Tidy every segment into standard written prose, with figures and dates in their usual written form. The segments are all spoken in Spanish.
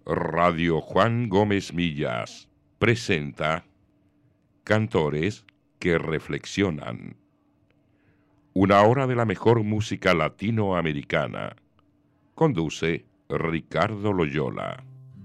Radio Juan Gómez Millas presenta Cantores que reflexionan. Una hora de la mejor música latinoamericana. Conduce Ricardo Loyola.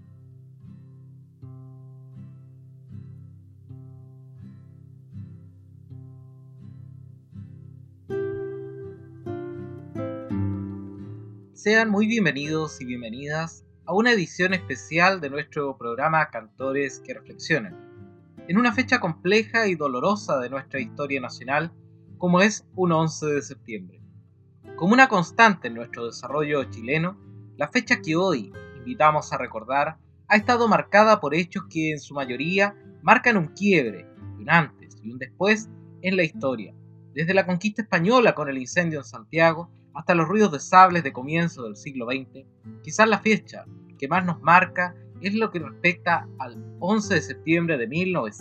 Sean muy bienvenidos y bienvenidas a una edición especial de nuestro programa Cantores que Reflexionan, en una fecha compleja y dolorosa de nuestra historia nacional, como es un 11 de septiembre. Como una constante en nuestro desarrollo chileno, la fecha que hoy invitamos a recordar ha estado marcada por hechos que en su mayoría marcan un quiebre, un antes y un después en la historia, desde la conquista española con el incendio en Santiago, hasta los ruidos de sables de comienzo del siglo XX. Quizás la fecha que más nos marca es lo que respecta al 11 de septiembre de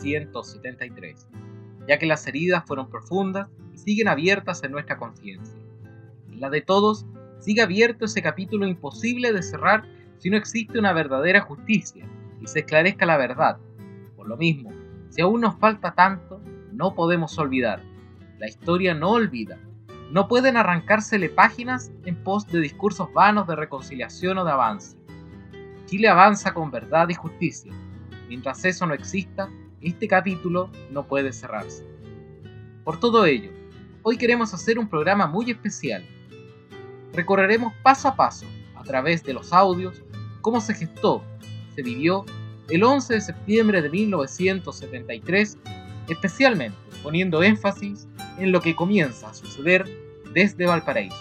1973, ya que las heridas fueron profundas y siguen abiertas en nuestra conciencia. En la de todos sigue abierto ese capítulo imposible de cerrar si no existe una verdadera justicia y se esclarezca la verdad. Por lo mismo, si aún nos falta tanto, no podemos olvidar. La historia no olvida. No pueden arrancársele páginas en pos de discursos vanos de reconciliación o de avance. Chile avanza con verdad y justicia. Mientras eso no exista, este capítulo no puede cerrarse. Por todo ello, hoy queremos hacer un programa muy especial. Recorreremos paso a paso, a través de los audios, cómo se gestó, se vivió el 11 de septiembre de 1973, especialmente poniendo énfasis en lo que comienza a suceder desde Valparaíso.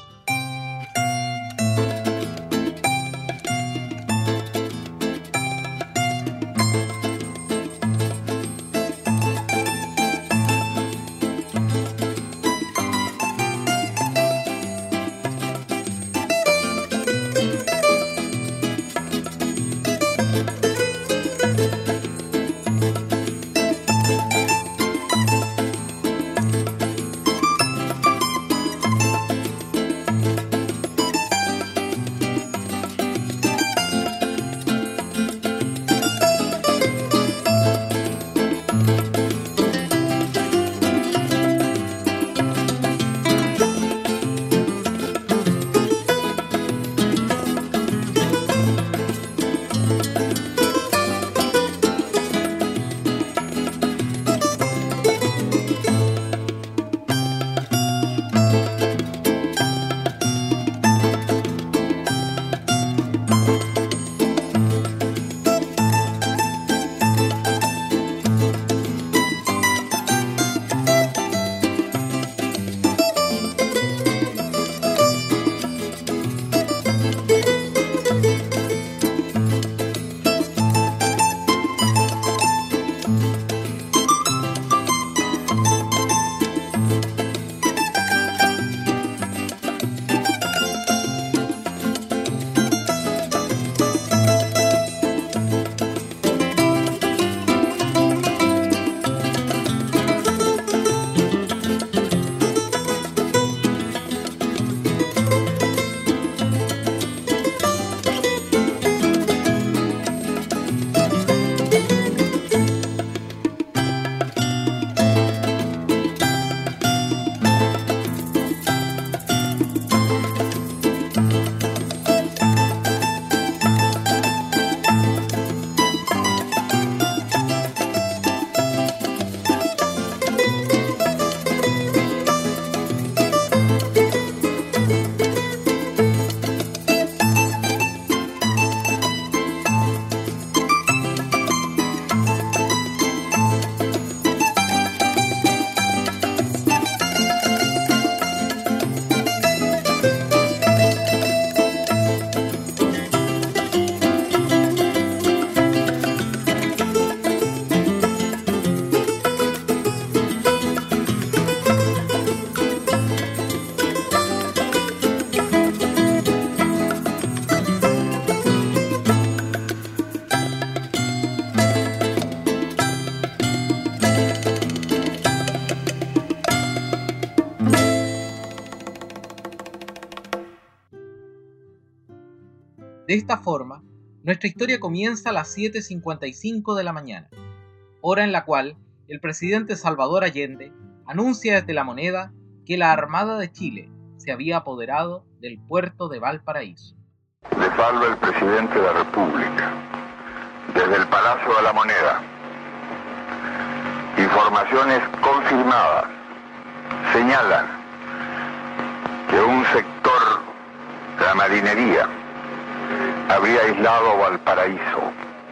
De esta forma, Nuestra historia comienza a las 7:55 de la mañana, hora en la cual el presidente Salvador Allende anuncia desde La Moneda que la Armada de Chile se había apoderado del puerto de Valparaíso. Les habla el presidente de la República, desde el Palacio de la Moneda. Informaciones confirmadas señalan que un sector de la marinería habría aislado Valparaíso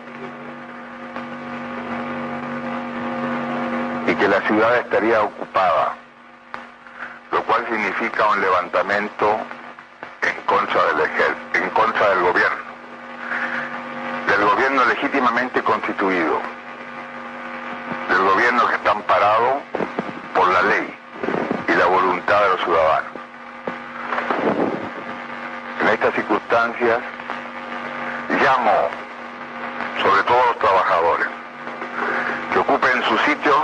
y que la ciudad estaría ocupada, lo cual significa un levantamiento en contra del gobierno legítimamente constituido, del gobierno que está amparado por la ley y la voluntad de los ciudadanos. En estas circunstancias llamo sobre todo a los trabajadores que ocupen sus sitios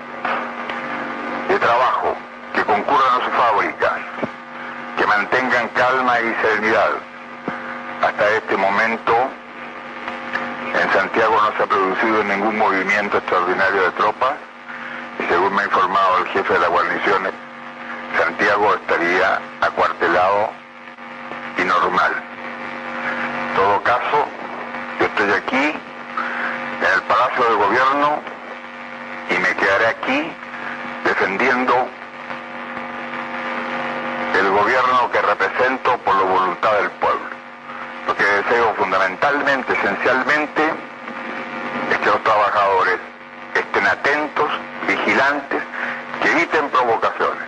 de trabajo, que concurran a sus fábricas, que mantengan calma y serenidad. Hasta este momento en Santiago no se ha producido ningún movimiento extraordinario de tropas y según me ha informado el jefe de la guarnición, Santiago estaría acuartelado y normal. En todo caso, yo estoy aquí en el Palacio de Gobierno y me quedaré aquí defendiendo el gobierno que represento por la voluntad del pueblo. Lo que deseo fundamentalmente, esencialmente, es que los trabajadores estén atentos, vigilantes, que eviten provocaciones.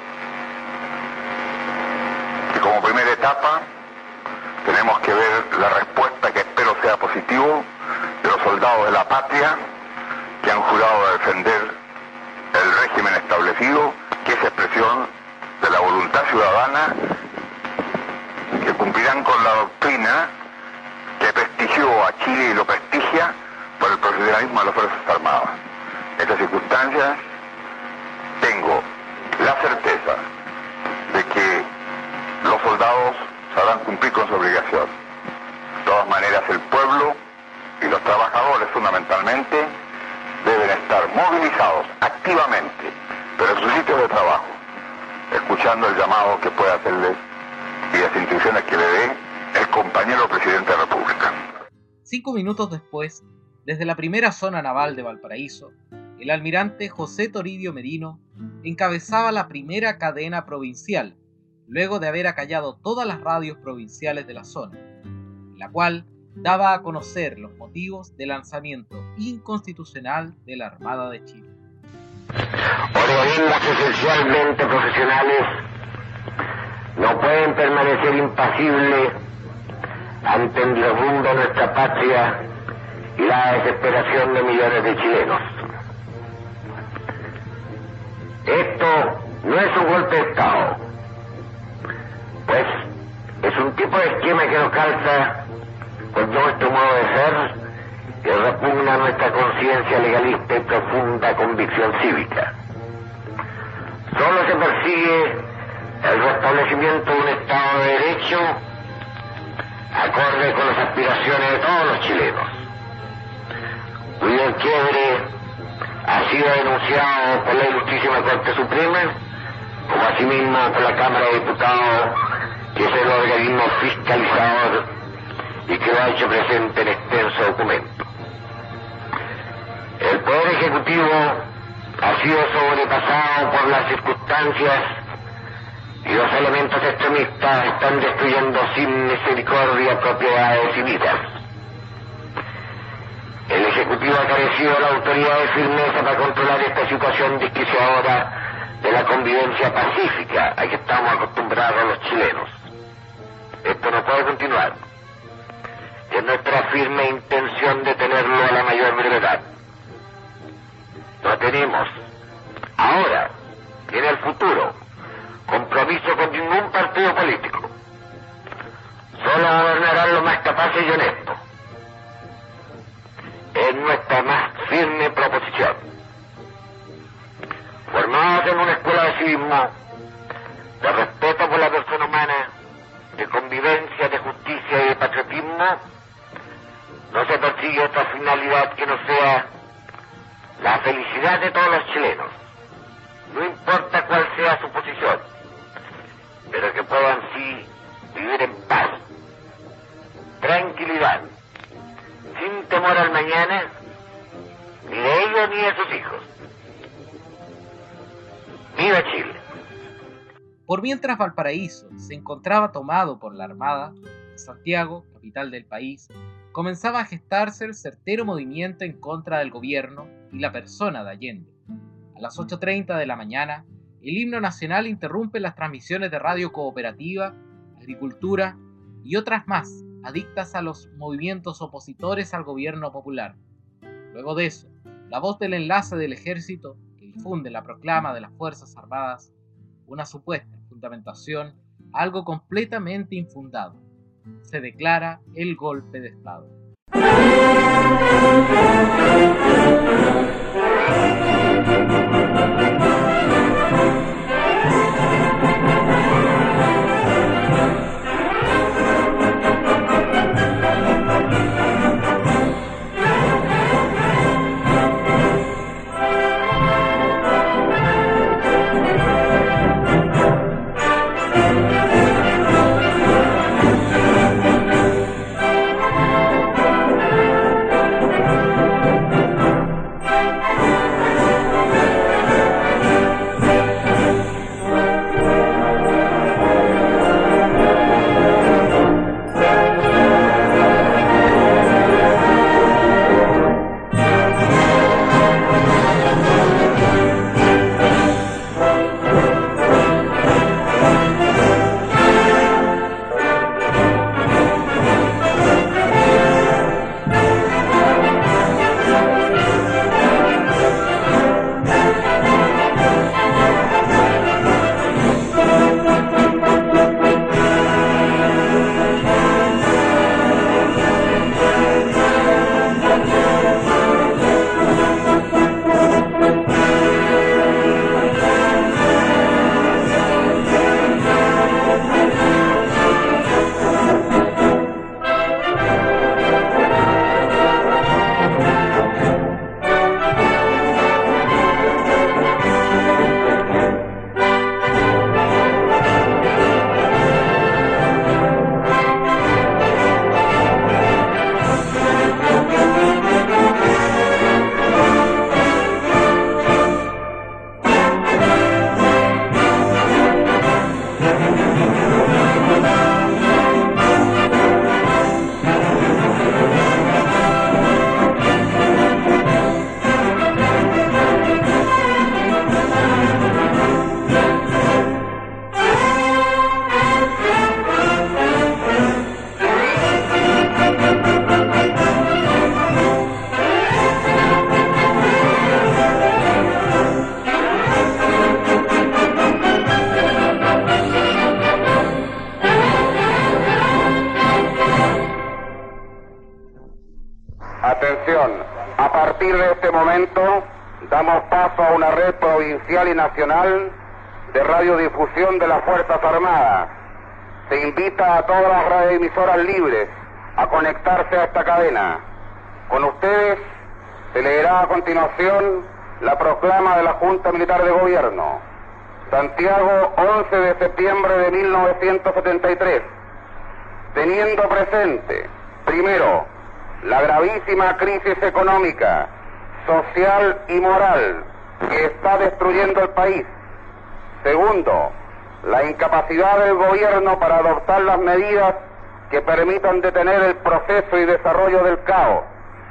Y como primera etapa, tenemos que ver la respuesta, que espero sea positivo, de los soldados de la patria que han jurado defender el régimen establecido, que es expresión de la voluntad ciudadana, que cumplirán con la doctrina que prestigió a Chile y lo prestigia por el profesionalismo de las Fuerzas Armadas. En estas circunstancias tengo la certeza de que los soldados sabrán cumplir con su obligación. De todas maneras, el pueblo y los trabajadores fundamentalmente deben estar movilizados activamente, pero en sus sitios de trabajo, escuchando el llamado que pueda hacerles y las instrucciones que le dé el compañero presidente de la República. 5 minutos después, desde la primera zona naval de Valparaíso, el almirante José Toribio Merino encabezaba la primera cadena provincial, luego de haber acallado todas las radios provinciales de la zona, en la cual daba a conocer los motivos del lanzamiento inconstitucional de la Armada de Chile. Organismos esencialmente profesionales no pueden permanecer impasibles ante el derrumbe de nuestra patria y la desesperación de millones de chilenos. Esto no es un golpe de Estado, pues es un tipo de esquema que nos calza con nuestro modo de ser, que repugna nuestra conciencia legalista y profunda convicción cívica. Solo se persigue el restablecimiento de un Estado de Derecho acorde con las aspiraciones de todos los chilenos, cuyo quiebre ha sido denunciado por la Ilustrísima Corte Suprema, como asimismo por la Cámara de Diputados, que es el organismo fiscalizador y que lo ha hecho presente en extenso documento. El Poder Ejecutivo ha sido sobrepasado por las circunstancias y los elementos extremistas están destruyendo sin misericordia propiedades y vidas. El Ejecutivo ha carecido de la autoridad de firmeza para controlar esta situación desquiciadora de la convivencia pacífica a que estamos acostumbrados los chilenos. Esto no puede continuar. Es nuestra firme intención detenerlo a la mayor brevedad. No tenemos, ahora y en el futuro, compromiso con ningún partido político. Solo gobernarán los más capaces y honestos. Es nuestra más firme proposición. Formados en una escuela de civismo, de respeto por la persona humana, de convivencia, de justicia y de patriotismo, no se persigue otra finalidad que no sea la felicidad de todos los chilenos, no importa cuál sea su posición, pero que puedan sí vivir en paz, tranquilidad, sin temor al mañana, ni de ellos ni de sus hijos. ¡Viva Chile! Por mientras Valparaíso se encontraba tomado por la Armada, Santiago, capital del país, comenzaba a gestarse el certero movimiento en contra del gobierno y la persona de Allende. A las 8:30 de la mañana, el himno nacional interrumpe las transmisiones de radio cooperativa, agricultura y otras más, adictas a los movimientos opositores al gobierno popular. Luego de eso, la voz del enlace del ejército, que difunde la proclama de las Fuerzas Armadas, una supuesta fundamentación, algo completamente infundado. Se declara el golpe de Estado. A partir de este momento damos paso a una red provincial y nacional de radiodifusión de las Fuerzas Armadas. Se invita a todas las radioemisoras libres a conectarse a esta cadena. Con ustedes se leerá a continuación la proclama de la Junta Militar de Gobierno. Santiago, 11 de septiembre de 1973. Teniendo presente, primero, la gravísima crisis económica, social y moral que está destruyendo el país. Segundo, la incapacidad del gobierno para adoptar las medidas que permitan detener el proceso y desarrollo del caos.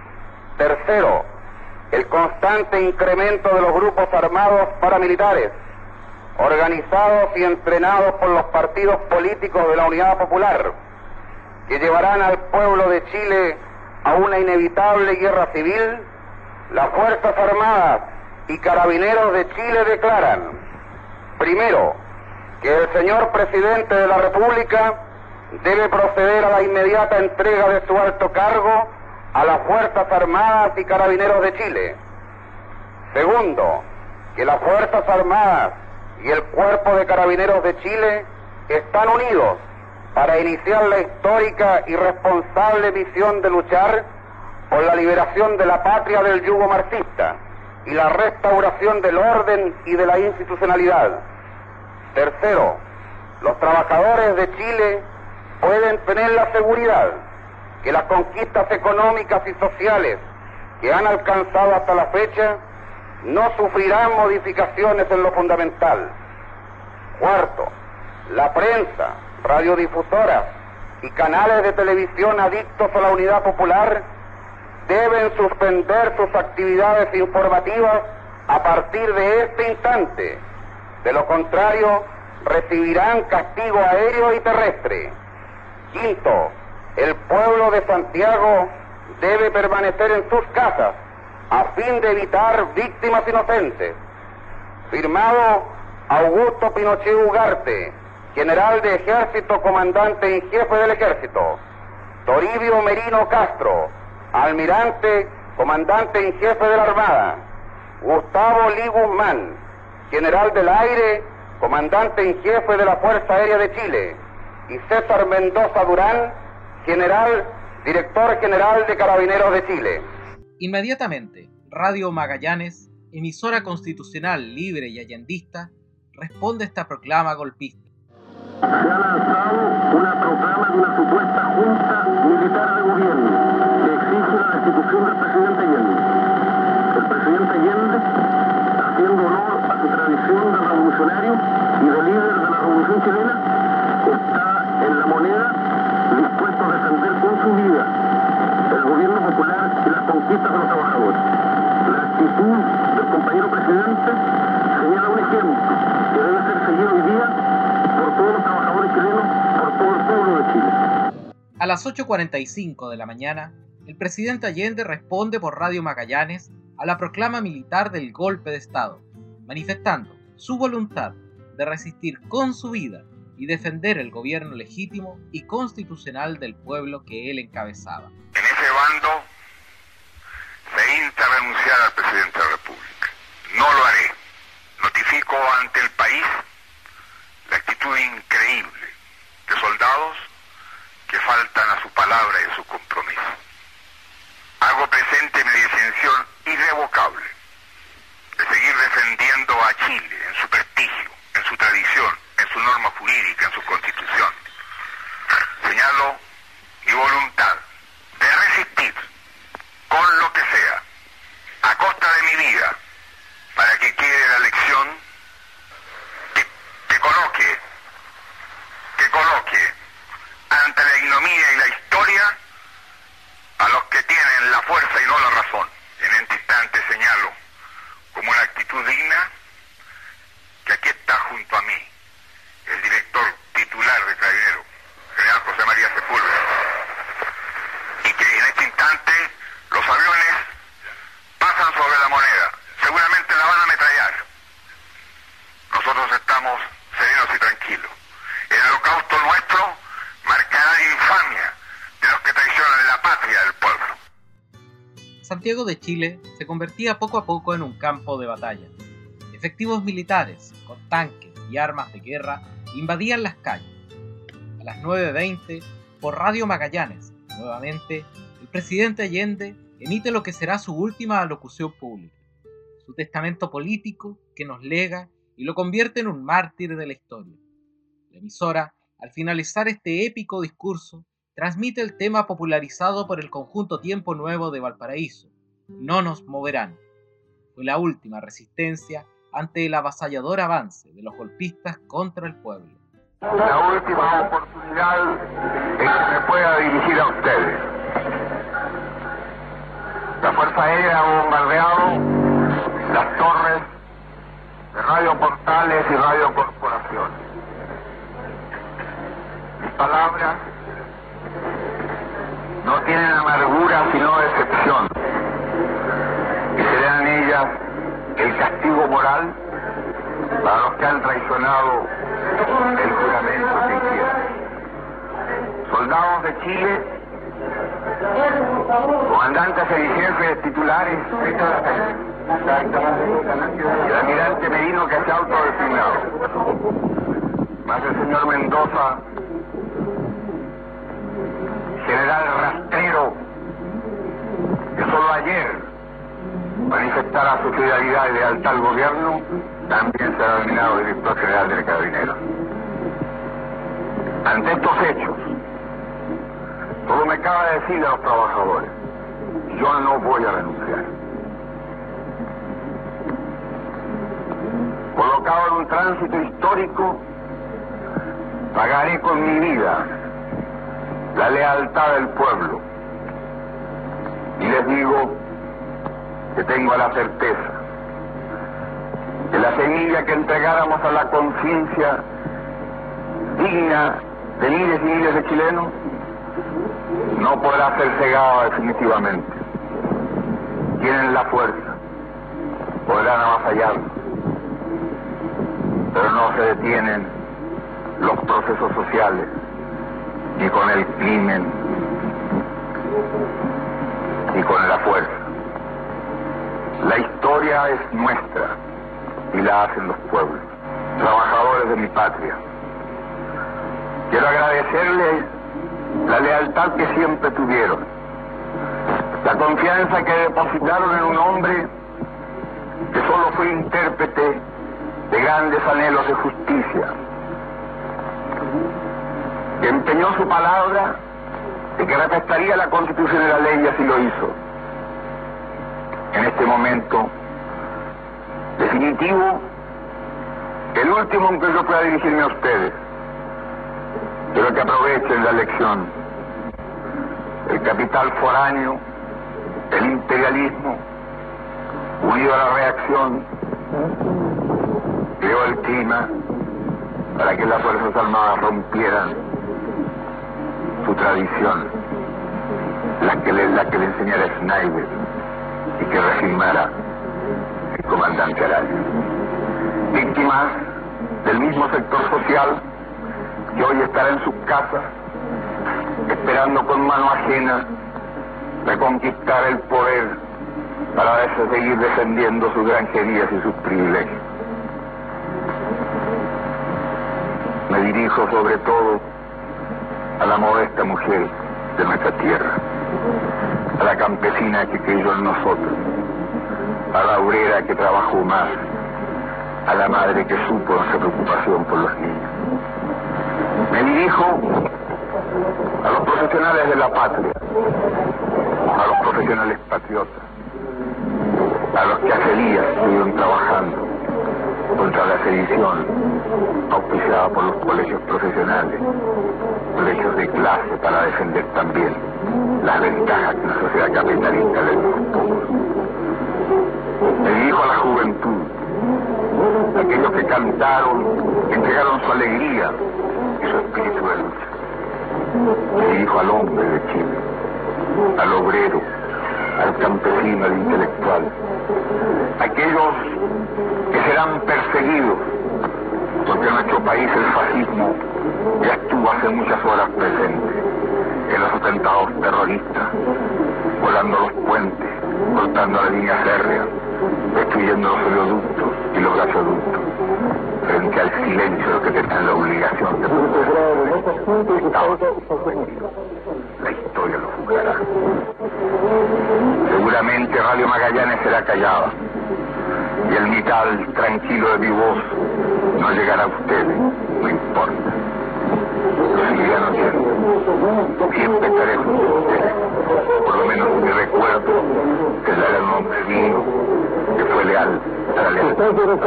Tercero, el constante incremento de los grupos armados paramilitares, organizados y entrenados por los partidos políticos de la Unidad Popular, que llevarán al pueblo de Chile a una inevitable guerra civil. Las Fuerzas Armadas y Carabineros de Chile declaran, primero, que el señor Presidente de la República debe proceder a la inmediata entrega de su alto cargo a las Fuerzas Armadas y Carabineros de Chile. Segundo, que las Fuerzas Armadas y el Cuerpo de Carabineros de Chile están unidos para iniciar la histórica y responsable misión de luchar por la liberación de la patria del yugo marxista y la restauración del orden y de la institucionalidad. Tercero, los trabajadores de Chile pueden tener la seguridad que las conquistas económicas y sociales que han alcanzado hasta la fecha no sufrirán modificaciones en lo fundamental. Cuarto, la prensa, radiodifusoras y canales de televisión adictos a la unidad popular deben suspender sus actividades informativas a partir de este instante. De lo contrario, recibirán castigo aéreo y terrestre. Quinto, el pueblo de Santiago debe permanecer en sus casas a fin de evitar víctimas inocentes. Firmado Augusto Pinochet Ugarte, general de ejército, comandante en jefe del ejército. Toribio Merino Castro, almirante, comandante en jefe de la Armada. Gustavo Lee Guzmán, general del aire, comandante en jefe de la Fuerza Aérea de Chile. Y César Mendoza Durán, general, director general de Carabineros de Chile. Inmediatamente, Radio Magallanes, emisora constitucional libre y allendista, responde a esta proclama golpista. Se ha lanzado una proclama de una supuesta junta militar de gobierno que exige la destitución del presidente Allende. El presidente Allende, haciendo honor a su tradición de revolucionario y de líder de la revolución chilena, está en La Moneda dispuesto a defender con su vida el gobierno popular y las conquistas de los trabajadores. La actitud del compañero presidente señala un ejemplo que debe ser seguido hoy día por todos los trabajadores chilenos, por todo el pueblo de Chile. A las 8:45 de la mañana, el presidente Allende responde por Radio Magallanes a la proclama militar del golpe de Estado, manifestando su voluntad de resistir con su vida y defender el gobierno legítimo y constitucional del pueblo que él encabezaba. En ese bando se insta a renunciar al presidente de la República. No lo haré. Notifico ante el país la actitud increíble de soldados que faltan a su palabra y a su compromiso. Hago presente mi decisión irrevocable de seguir defendiendo a Chile en su prestigio, en su tradición, en su norma jurídica, en su constitución. Señalo mi voluntad de resistir con lo que sea, a costa de mi vida, para que quede la lección que coloque ante la ignominia y la historia a los que tienen la fuerza y no la razón. En este instante señalo como una actitud digna que aquí está junto a mí el director titular de Carabineros, general José María Sepúlveda, y que en este instante los aviones pasan sobre La Moneda, seguramente la van a ametrallar. Nosotros estamos serenos y tranquilos. El holocausto nuestro marcará la infamia de los que traicionan la patria del pueblo. Santiago de Chile se convertía poco a poco en un campo de batalla. Efectivos militares, con tanques y armas de guerra, invadían las calles. A las 9:20, por Radio Magallanes, nuevamente, el presidente Allende emite lo que será su última alocución pública, su testamento político que nos lega y lo convierte en un mártir de la historia. La emisora, al finalizar este épico discurso, transmite el tema popularizado por el conjunto Tiempo Nuevo de Valparaíso, No nos moverán. Fue la última resistencia ante el avasallador avance de los golpistas contra el pueblo. La última oportunidad en que me pueda dirigir a ustedes. La Fuerza Aérea ha bombardeado las torres de Radio Portales y Radio Corporación. Mis palabras no tienen amargura sino decepción, y serán ellas el castigo moral para los que han traicionado el juramento que hicieron. Soldados de Chile, comandantes en jefes titulares, el almirante Merino que se ha autodesignado, más el señor Mendoza, general rastrero ayer manifestara su fidelidad y lealtad al gobierno, también será nominado director general de Carabineros. Ante estos hechos, todo me cabe decir a los trabajadores: yo no voy a renunciar. Colocado en un tránsito histórico, pagaré con mi vida la lealtad del pueblo. Y les digo que tengo la certeza que la semilla que entregáramos a la conciencia digna de miles y miles de chilenos no podrá ser cegada definitivamente. Tienen la fuerza, podrán avasallarnos, pero no se detienen los procesos sociales ni con el crimen ni con la fuerza. La historia es nuestra y la hacen los pueblos, trabajadores de mi patria. Quiero agradecerles la lealtad que siempre tuvieron, la confianza que depositaron en un hombre que solo fue intérprete de grandes anhelos de justicia, que empeñó su palabra de que respetaría la Constitución y la ley, y así lo hizo. En este momento definitivo, el último en que yo pueda dirigirme a ustedes, quiero que aprovechen la lección. El capital foráneo, el imperialismo, unido a la reacción, creó el clima para que las Fuerzas Armadas rompieran su tradición, la que le enseñara Schneider y que reafirmara el comandante Araya. Víctimas del mismo sector social que hoy estará en sus casas esperando con mano ajena reconquistar el poder para seguir defendiendo sus granjerías y sus privilegios. Me dirijo sobre todo a la modesta mujer de nuestra tierra, a la campesina que creyó en nosotros, a la obrera que trabajó más, a la madre que supo nuestra preocupación por los niños. Me dirijo a los profesionales de la patria, a los profesionales patriotas, a los que hace días estuvieron trabajando contra la sedición auspiciada por los colegios profesionales, colegios de clase, para defender también las ventajas que una sociedad capitalista le dio a los pocos. Me dirijo a la juventud, a aquellos que cantaron, que entregaron su alegría y su espíritu de lucha. Me dirijo al hombre de Chile, al obrero, al campesino, al intelectual, aquellos que serán perseguidos, porque en nuestro país el fascismo ya estuvo hace muchas horas presente en los atentados terroristas, volando los puentes, cortando la línea férrea, destruyendo los oleoductos y los gasoductos, frente al silencio de los que tenían la obligación de proteger. La historia lo juzgará. Seguramente Radio Magallanes será callada y el metal tranquilo de mi voz no llegará a ustedes, no importa. Lo seguirán oyendo. Siempre estaré junto a ustedes. Por lo menos mi recuerdo tendrá un hombre vivo que fue leal a la lealtad.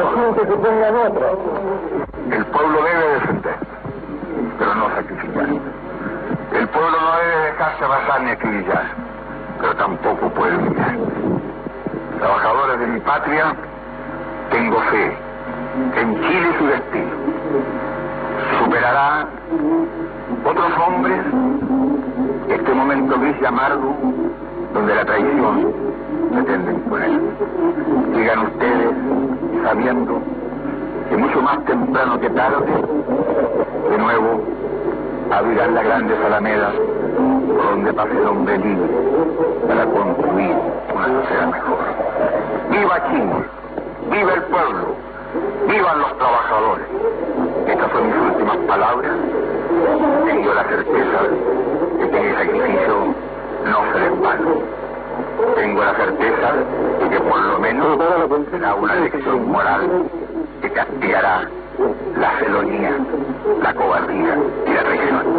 El pueblo debe defender, pero no sacrificar. El pueblo no debe dejarse arrasar ni acribillar, pero tampoco puede humillar. Trabajadores de mi patria, tengo fe en Chile y su destino. Superará otros hombres este momento gris y amargo donde la traición pretende imponer. Sigan ustedes sabiendo que mucho más temprano que tarde, de nuevo, abrirán las grandes alamedas por donde pase el hombre libre para construir una sociedad mejor. ¡Viva Chile! ¡Viva el pueblo! ¡Vivan los trabajadores! Estas son mis últimas palabras. Tengo la certeza de que mi sacrificio no será en vano. tengo la certeza de que por lo menos será una lección moral que castigará la felonía, la cobardía y la traición.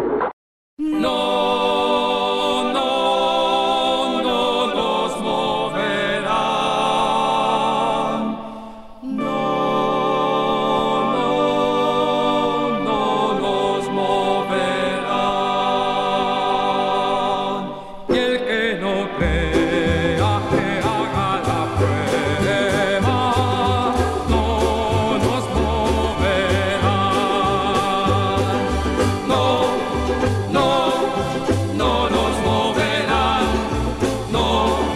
No nos moverán. No nos moverán. Y el que no crea que haga la prueba, no nos moverán. No nos moverán. No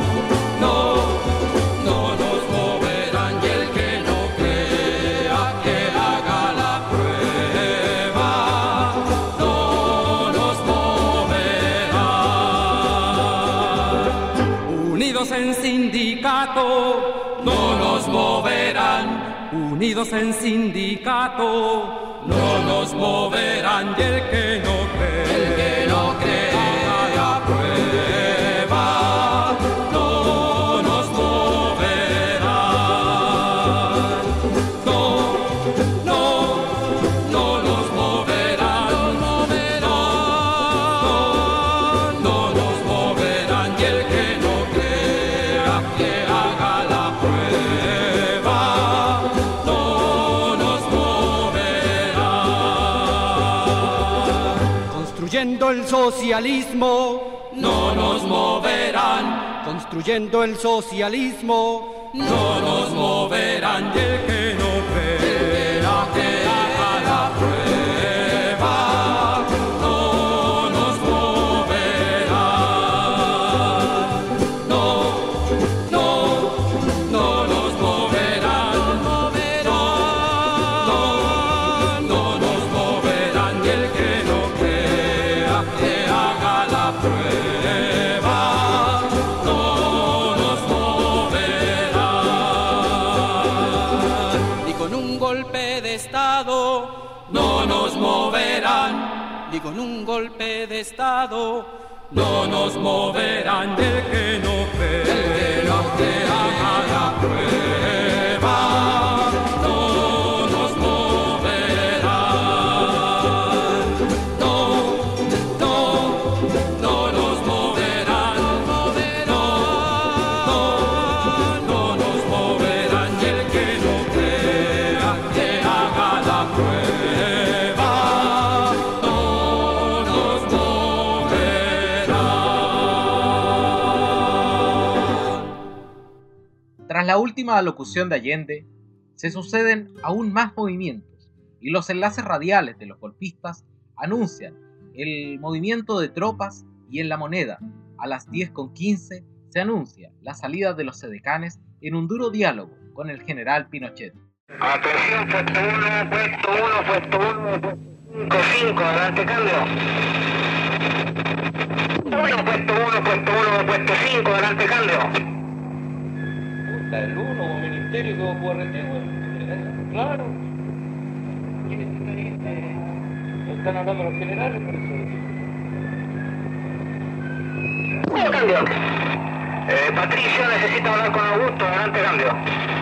nos moverán. Y el que no crea que haga la prueba, no nos moverán. Unidos en sindicato, no nos moverán. Unidos en sindicato, no nos moverán. Y el que no crea la prueba, no nos moverán. No nos moverán. No nos moverán. Y el que no crea que haga la prueba, no nos moverán. Construyendo el socialismo, no nos moverán. Construyendo el socialismo, no nos moverán. Y el que no crea que haga la prueba, no nos moverán. No nos moverán. No nos moverán. Y el que no crea que haga la prueba, no nos moverán. Ni con un golpe de Estado no nos moverán. Ni con un golpe de Estado no nos moverán. Y el que no crea que haga la prueba, no nos moverán. No nos moverán. No nos moverán. Y el que no crea que haga la prueba, no nos moverán. Tras la última alocución de Allende, se suceden aún más movimientos y los enlaces radiales de los golpistas anuncian el movimiento de tropas y en La Moneda, a las 10:15, se anuncia la salida de los edecanes en un duro diálogo con el general Pinochet. Atención, puesto 1, puesto 5, adelante, cambio. Puesto 1, puesto 5, adelante, cambio. El 1, ministerio que OQRT, claro. Están hablando los generales, por eso. Cambio. Patricio necesita hablar con Augusto, adelante, cambio.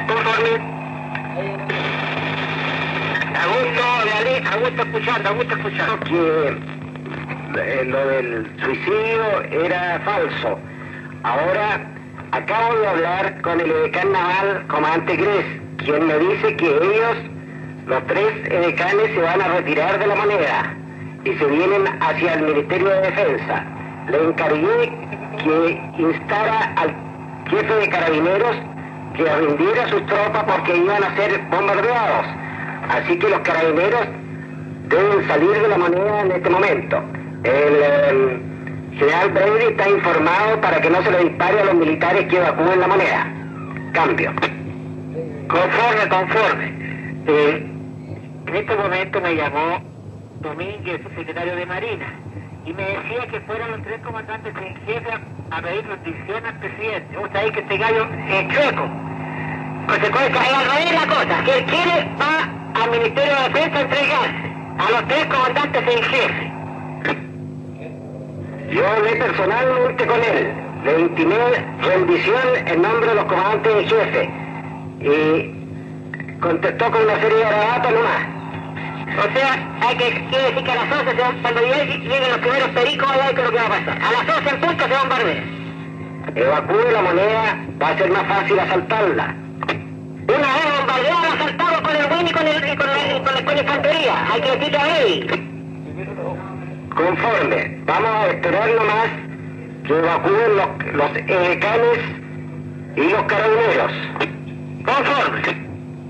Augusto escuchando. Que lo del suicidio era falso. Ahora acabo de hablar con el edecán naval, comandante Gres, quien me dice que ellos, los 3 edecanes, se van a retirar de La Moneda y se vienen hacia el Ministerio de Defensa. Le encargué que instara al jefe de carabineros que rindiera sus tropas porque iban a ser bombardeados. Así que los carabineros deben salir de La Moneda en este momento. El general Brady está informado para que no se le dispare a los militares que evacúen La Moneda. Cambio. Conforme. En este momento me llamó Domínguez, secretario de Marina, y me decía que fueran los 3 comandantes en jefe a pedir rendición al presidente. Vos sabés que este gallo es chueco. Consecuencia, es al revés la cosa. Que él quiere, va al Ministerio de Defensa a entregarse a los 3 comandantes en jefe. Yo hablé personalmente con él. Le intimé rendición en nombre de los comandantes en jefe y contestó con una serie de garabatos nomás. O sea, quiere decir que a las 11, cuando lleguen los primeros pericos, ahí es lo que va a pasar. A las 11 en punto se bombardea. Evacúe la moneda, va a ser más fácil asaltarla. Una vez bombardeada, asaltado con el WIN y con la infantería. Hay que decirle a él. Conforme, vamos a esperar nomás que evacúen los edecanes y los carabineros. Conforme.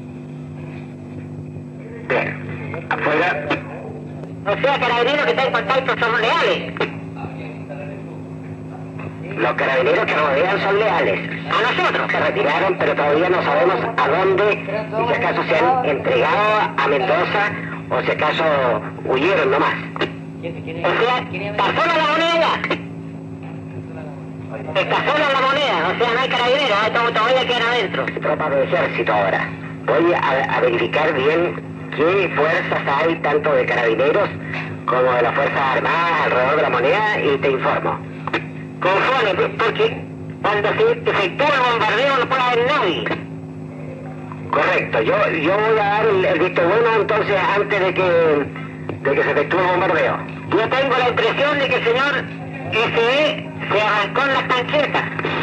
Bien, afuera. O sea, carabineros que están en contacto son leales. Los carabineros que rodean son leales. A nosotros se retiraron, pero todavía no sabemos a dónde, y si acaso se han entregado a Mendoza, o si acaso huyeron nomás. O sea, está sola la moneda. Está sola la moneda, o sea, no hay carabineros, todavía quedan adentro. Tropas de ejército ahora. Voy a verificar bien qué fuerzas hay, tanto de carabineros como de las Fuerzas Armadas alrededor de la moneda, y te informo. Conforme, porque cuando se efectúa el bombardeo no puede haber nadie. Correcto, yo voy a dar el visto bueno entonces antes de que se efectúe el bombardeo. Yo tengo la impresión de que el señor S.E. se arrancó en las tanquetas.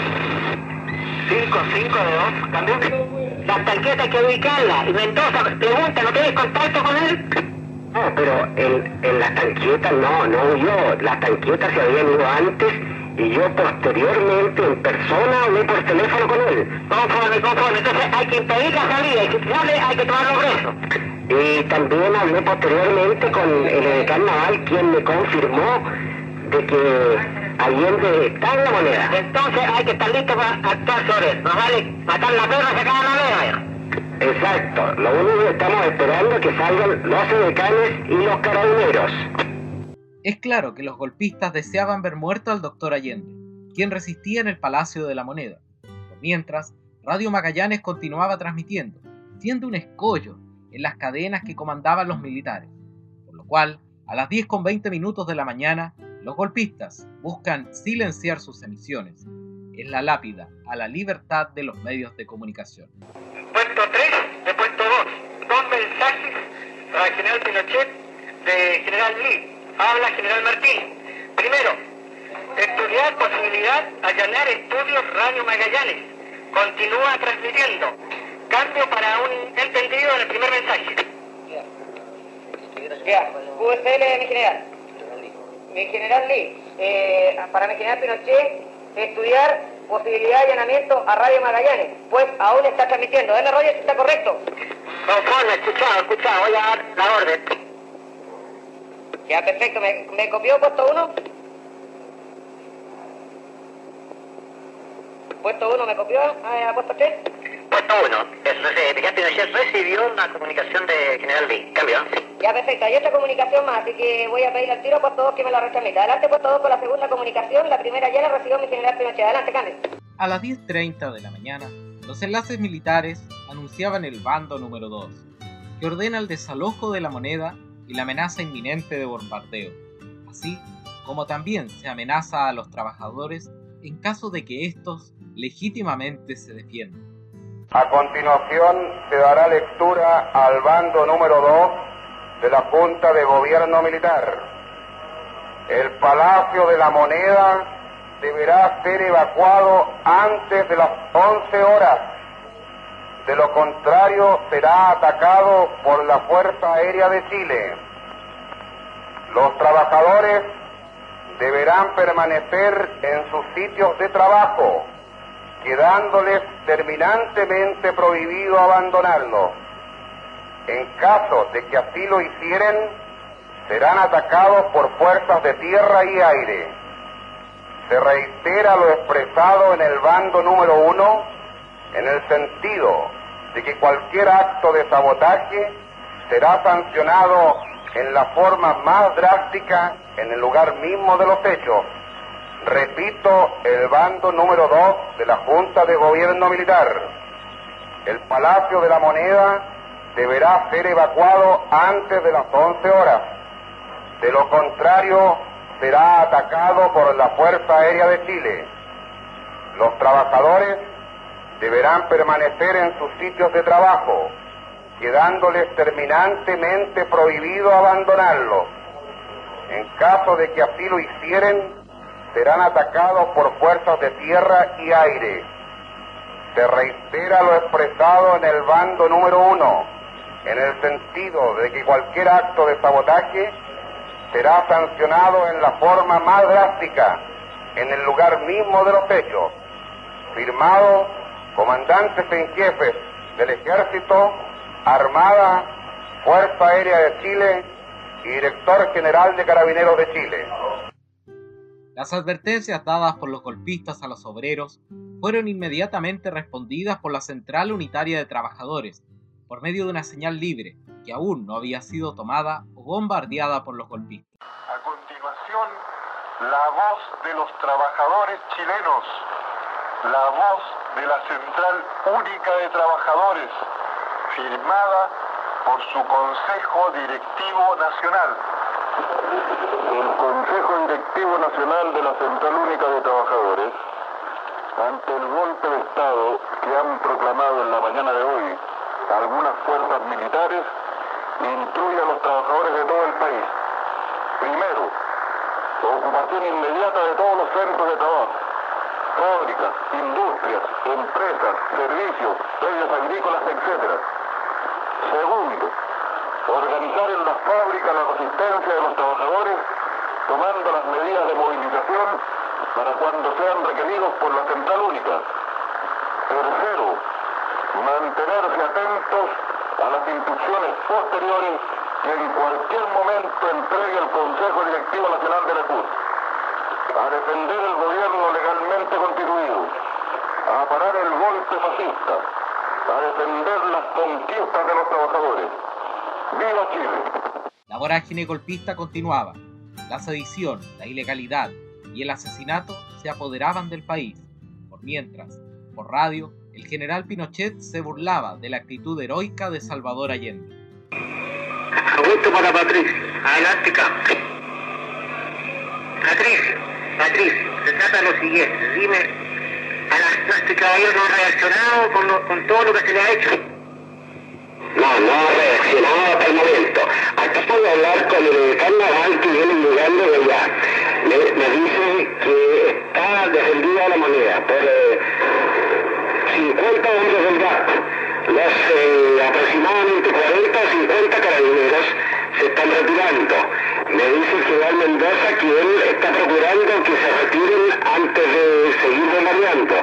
5-5-2, ¿cambió? Las tanquetas hay que ubicarlas. Y Mendoza pregunta, ¿no tienes contacto con él? No, pero en las tanquetas no huyó. Las tanquetas se habían ido antes y yo posteriormente en persona hablé por teléfono con él. Conforme. Entonces hay que impedir la salida y si sale hay que tomarlo preso. Y también hablé posteriormente con el edecán naval, quien me confirmó de que Allende está en la moneda. Entonces hay que estar listo para actuar sobre él. Nos vale matar la perra y sacar la leva. Exacto. Lo único que estamos esperando es que salgan los edecanes y los carabineros. Es claro que los golpistas deseaban ver muerto al doctor Allende, quien resistía en el Palacio de la Moneda. Por mientras, Radio Magallanes continuaba transmitiendo, siendo un escollo en las cadenas que comandaban los militares, por lo cual, a las 10:20 de la mañana, los golpistas buscan silenciar sus emisiones. Es la lápida a la libertad de los medios de comunicación. Puesto 3 de puesto 2. 2 mensajes para el general Pinochet de general Lee. Habla general Martín. Primero, estudiar posibilidad allanar estudios Radio Magallanes. Continúa transmitiendo. Cambio para un entendido en el primer mensaje. Ya, USL mi general. Mi general Lee, para mi general Pinochet, estudiar posibilidad de allanamiento a Radio Magallanes, pues aún está transmitiendo. Dale, Roger, si está correcto. Conforme, escuchado, voy a dar la orden. Ya, perfecto, ¿me copió puesto 1? Puesto 1 me copió, a puesto 3. Puesto 1, Miguel Pinochet recibió una comunicación de general Lee. Cambio. Ya, perfecto, hay otra comunicación más, así que voy a pedir al tiro a puesto 2 que me la retransmita. Adelante, puesto 2 con la segunda comunicación, la primera ya la recibió mi general Pinochet. Adelante, cambio. A las 10:30 de la mañana, los enlaces militares anunciaban el bando número 2, que ordena el desalojo de la moneda y la amenaza inminente de bombardeo, así como también se amenaza a los trabajadores en caso de que estos legítimamente se defiendan. A continuación se dará lectura al bando número 2 de la Junta de Gobierno Militar. El Palacio de la Moneda deberá ser evacuado antes de las 11 horas. De lo contrario, será atacado por la Fuerza Aérea de Chile. Los trabajadores deberán permanecer en sus sitios de trabajo, quedándoles terminantemente prohibido abandonarlo. En caso de que así lo hicieren, serán atacados por fuerzas de tierra y aire. Se reitera lo expresado en el bando número 1, en el sentido de que cualquier acto de sabotaje será sancionado en la forma más drástica en el lugar mismo de los hechos. Repito, el bando número 2 de la Junta de Gobierno Militar. El Palacio de la Moneda deberá ser evacuado antes de las 11 horas. De lo contrario, será atacado por la Fuerza Aérea de Chile. Los trabajadores deberán permanecer en sus sitios de trabajo, quedándoles terminantemente prohibido abandonarlos. En caso de que así lo hicieren, serán atacados por fuerzas de tierra y aire. Se reitera lo expresado en el bando número 1, en el sentido de que cualquier acto de sabotaje será sancionado en la forma más drástica, en el lugar mismo de los hechos. Firmado, comandantes en jefes del Ejército, Armada, Fuerza Aérea de Chile y Director General de Carabineros de Chile. Las advertencias dadas por los golpistas a los obreros fueron inmediatamente respondidas por la Central Unitaria de Trabajadores, por medio de una señal libre, que aún no había sido tomada o bombardeada por los golpistas. A continuación, la voz de los trabajadores chilenos, la voz de la Central Única de Trabajadores, firmada por su Consejo Directivo Nacional. El Consejo Directivo Nacional de la Central Única de Trabajadores, ante el golpe de Estado que han proclamado en la mañana de hoy algunas fuerzas militares, instruye a los trabajadores de todo el país. Primero, ocupación inmediata de todos los centros de trabajo, fábricas, industrias, empresas, servicios, predios agrícolas, etc. Segundo, organizar en las fábricas la resistencia de los trabajadores, tomando las medidas de movilización para cuando sean requeridos por la Central Única. Tercero, mantenerse atentos a las instrucciones posteriores que en cualquier momento entregue el Consejo Directivo Nacional de la CUT, a defender el gobierno legalmente constituido, a parar el golpe fascista, a defender las conquistas de los trabajadores. ¡Viva Chile! La vorágine golpista continuaba. La sedición, la ilegalidad y el asesinato se apoderaban del país. Por mientras, por radio, el general Pinochet se burlaba de la actitud heroica de Salvador Allende. Augusto para Patricia. Adelante, campo. Patricia, se trata de lo siguiente. Dime, este caballero no ha reaccionado con todo lo que se le ha hecho. No ha reaccionado hasta el momento. Acabo de hablar con el decano naval que viene llegando de allá. Me dice que está defendida la moneda por 50 hombres del GAP. Los aproximadamente 40 o 50 carabineros se están retirando. Me dice el general Mendoza que él está procurando que se retiren antes de seguir bombardeando.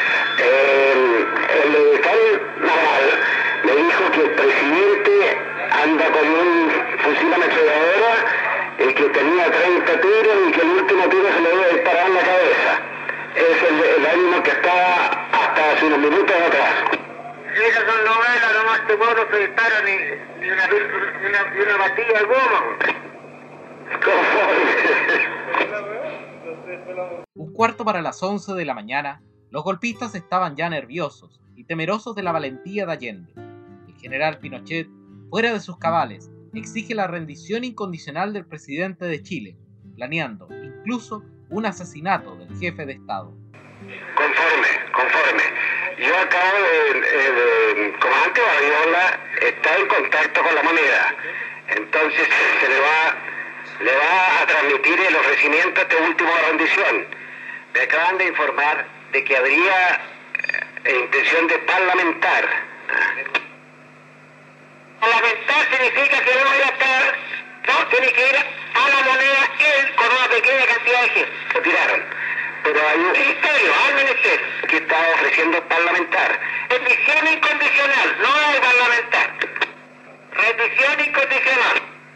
El decano naval me dijo que el presidente anda con un fusil ametralladora, que tenía 30 tiros y que el último tiro se le debe disparar en la cabeza. Es el ánimo que está hasta hace unos minutos atrás. Si esas son novelas, nomás te puedo no se dispara ni una pastilla de goma. Un cuarto para las 11 de la mañana, los golpistas estaban ya nerviosos y temerosos de la valentía de Allende. El general Pinochet, fuera de sus cabales, exige la rendición incondicional del presidente de Chile, planeando incluso un asesinato del jefe de Estado. Conforme. Yo acabo de comandante Badiola está en contacto con la moneda, entonces se le va a transmitir el ofrecimiento de última rendición. Me acaban de informar de que habría intención de parlamentar. Parlamentar significa que no va a estar, no, tiene que ir a la moneda él con una pequeña cantidad de gente. Lo tiraron. Pero hay un ministerio, al ministerio, que está ofreciendo parlamentar. Rendición incondicional, no hay parlamentar. Rendición incondicional.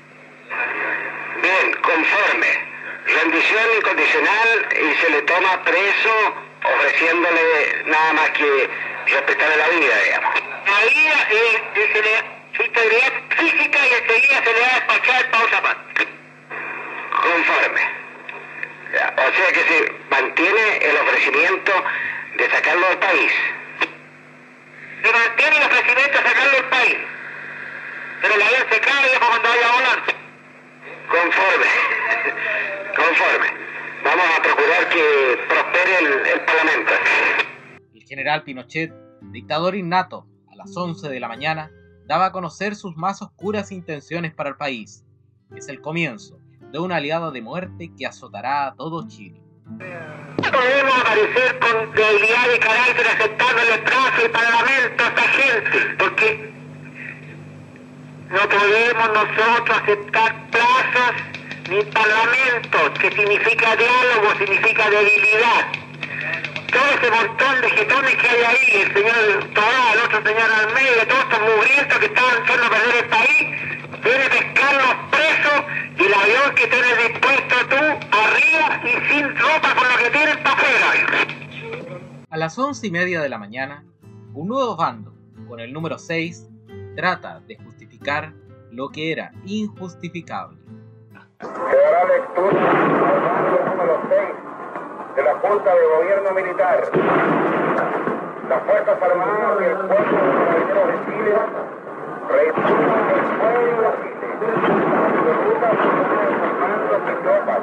Bien, conforme. Rendición incondicional y se le toma preso ofreciéndole nada más que respetarle la vida, digamos. La vida se le su integridad física y enseguida se le va a despachar para otra parte. Conforme. O sea que se mantiene el ofrecimiento de sacarlo del país. Se mantiene el ofrecimiento de sacarlo del país. Pero la vida se cae y después cuando vaya volando. Conforme. Vamos a procurar que prospere el Parlamento. El general Pinochet, dictador innato, a las 11 de la mañana, daba a conocer sus más oscuras intenciones para el país. Es el comienzo de una aliada de muerte que azotará a todo Chile. Podemos aparecer con debilidad de carácter aceptando el plazo y parlamento a esta gente, porque no podemos nosotros aceptar plazos ni parlamentos, que significa diálogo, significa debilidad. Todo ese montón de jetones que hay ahí, el señor Tobá, el otro señor Almeida, todos estos mugrientos que estaban echando a perder el país, viene a pescarlos presos y el avión que tienes dispuesto tú arriba y sin ropa con lo que tienen para afuera. A las 11:30 de la mañana, un nuevo bando, con el número 6, trata de justificar lo que era injustificable. Se dará lectura al bando número 6 de la Junta de Gobierno Militar. Las Fuerzas Armadas y el Cuerpo de Carabineros de Chile reiteren el pueblo de Chile, absoluta autoridad de comandos y tropas,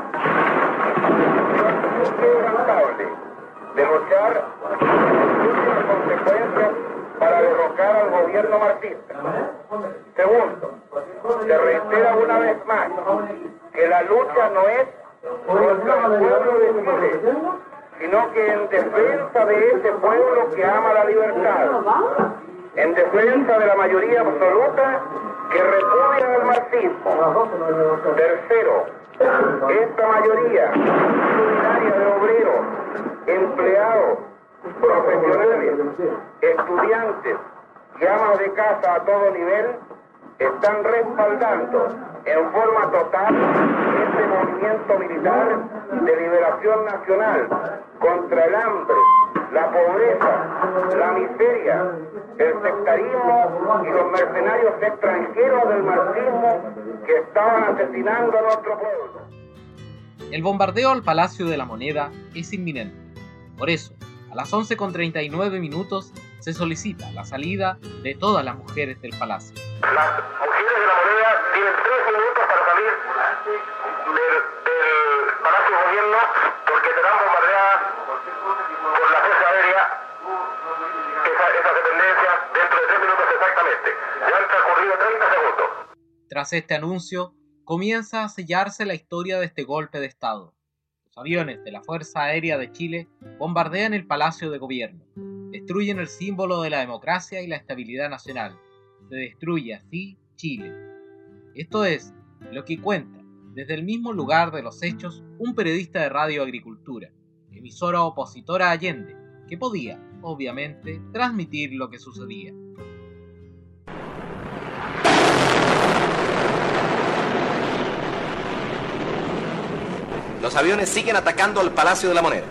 inquebrantable de luchar con las consecuencias para derrocar al gobierno marxista. Segundo, se reitera una vez más que la lucha no es contra el pueblo de Chile, sino que en defensa de ese pueblo que ama la libertad, en defensa de la mayoría absoluta que repudia al marxismo. Tercero, esta mayoría unitaria de obreros, empleados, profesionales, estudiantes y amas de casa a todo nivel están respaldando en forma total este movimiento militar de liberación nacional contra el hambre, la pobreza, la miseria, el sectarismo y los mercenarios extranjeros del marxismo que estaban asesinando a nuestro pueblo. El bombardeo al Palacio de la Moneda es inminente. Por eso, a las 11:39 se solicita la salida de todas las mujeres del palacio. Las mujeres de la Moneda tienen 3 minutos para salir del Palacio de Gobierno porque serán bombardeadas por la Fuerza Aérea esas dependencias dentro de 3 minutos exactamente. Ya han transcurrido 30 segundos. Tras este anuncio, comienza a sellarse la historia de este golpe de Estado. Los aviones de la Fuerza Aérea de Chile bombardean el Palacio de Gobierno, destruyen el símbolo de la democracia y la estabilidad nacional. Se destruye así Chile. Esto es lo que cuenta, desde el mismo lugar de los hechos, un periodista de Radio Agricultura, emisora opositora a Allende, que podía, obviamente, transmitir lo que sucedía. Los aviones siguen atacando al Palacio de la Moneda.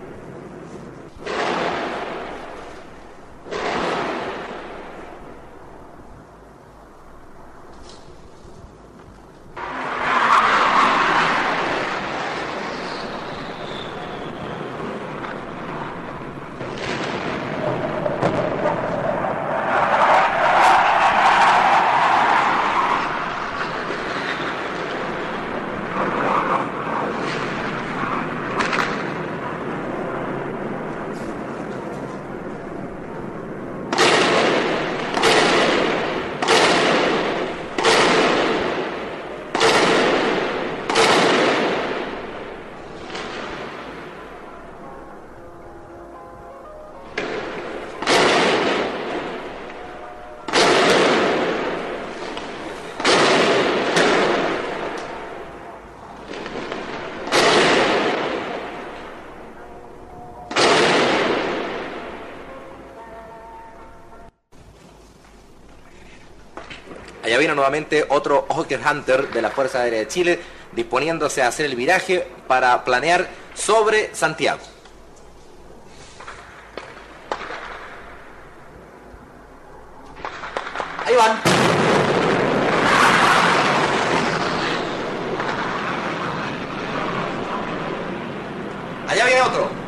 Allá viene nuevamente otro Hawker Hunter de la Fuerza Aérea de Chile, disponiéndose a hacer el viraje para planear sobre Santiago. Ahí van. Allá viene otro.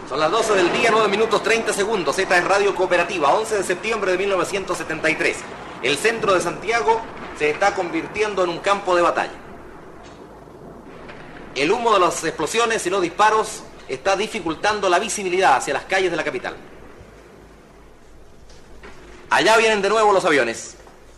Son las 12 del día, 9 minutos 30 segundos. Esta es Radio Cooperativa, 11 de septiembre de 1973. El centro de Santiago se está convirtiendo en un campo de batalla. El humo de las explosiones y los disparos está dificultando la visibilidad hacia las calles de la capital. Allá vienen de nuevo los aviones.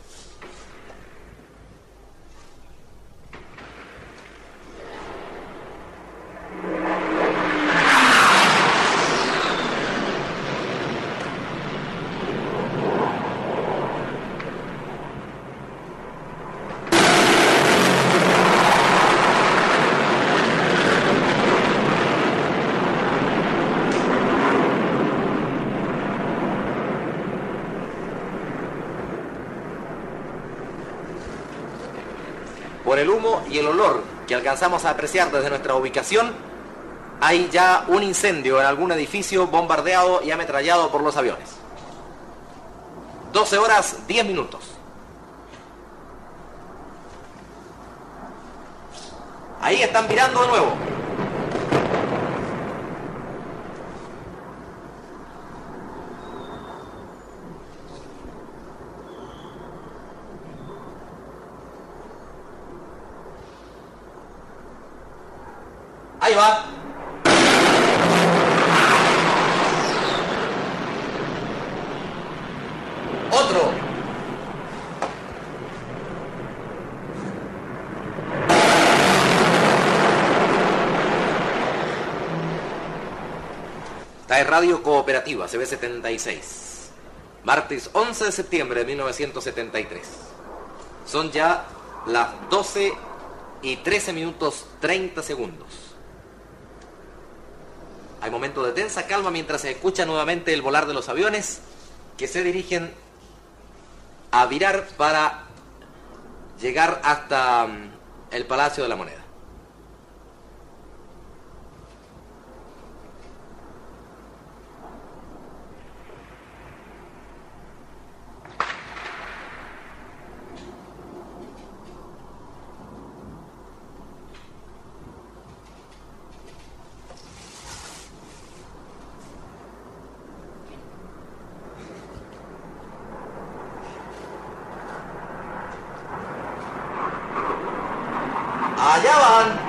Por el humo y el olor que alcanzamos a apreciar desde nuestra ubicación, hay ya un incendio en algún edificio bombardeado y ametrallado por los aviones. 12 horas 10 minutos. Ahí están mirando de nuevo. Ahí va. Otro. Esta es Radio Cooperativa, CB76. Martes 11 de septiembre de 1973. Son ya las 12 y 13 minutos 30 segundos. Hay momentos de tensa calma mientras se escucha nuevamente el volar de los aviones que se dirigen a virar para llegar hasta el Palacio de la Moneda. ¡Allá van!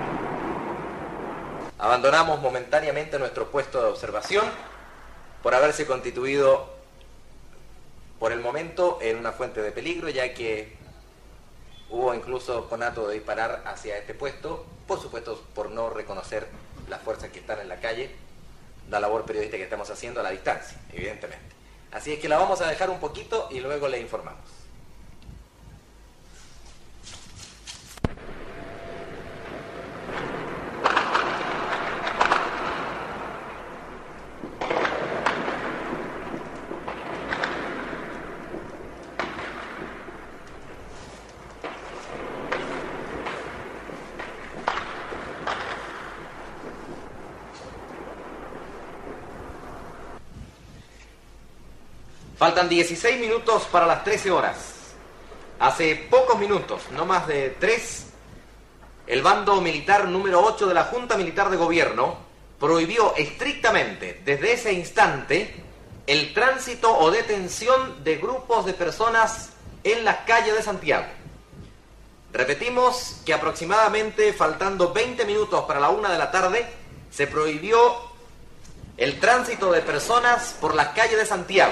Abandonamos momentáneamente nuestro puesto de observación por haberse constituido por el momento en una fuente de peligro, ya que hubo incluso conato de disparar hacia este puesto, por supuesto por no reconocer las fuerzas que están en la calle, la labor periodística que estamos haciendo a la distancia, evidentemente. Así es que la vamos a dejar un poquito y luego le informamos. Faltan 16 minutos para las 13 horas. Hace pocos minutos, no más de 3, el bando militar número 8 de la Junta Militar de Gobierno prohibió estrictamente, desde ese instante, el tránsito o detención de grupos de personas en las calles de Santiago. Repetimos que aproximadamente, faltando 20 minutos para la 1 de la tarde, se prohibió el tránsito de personas por las calles de Santiago.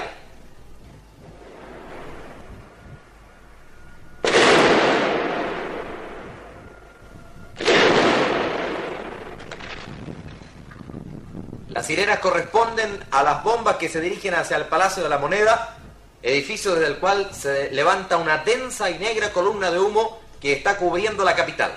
Las sirenas corresponden a las bombas que se dirigen hacia el Palacio de la Moneda, edificio desde el cual se levanta una densa y negra columna de humo que está cubriendo la capital.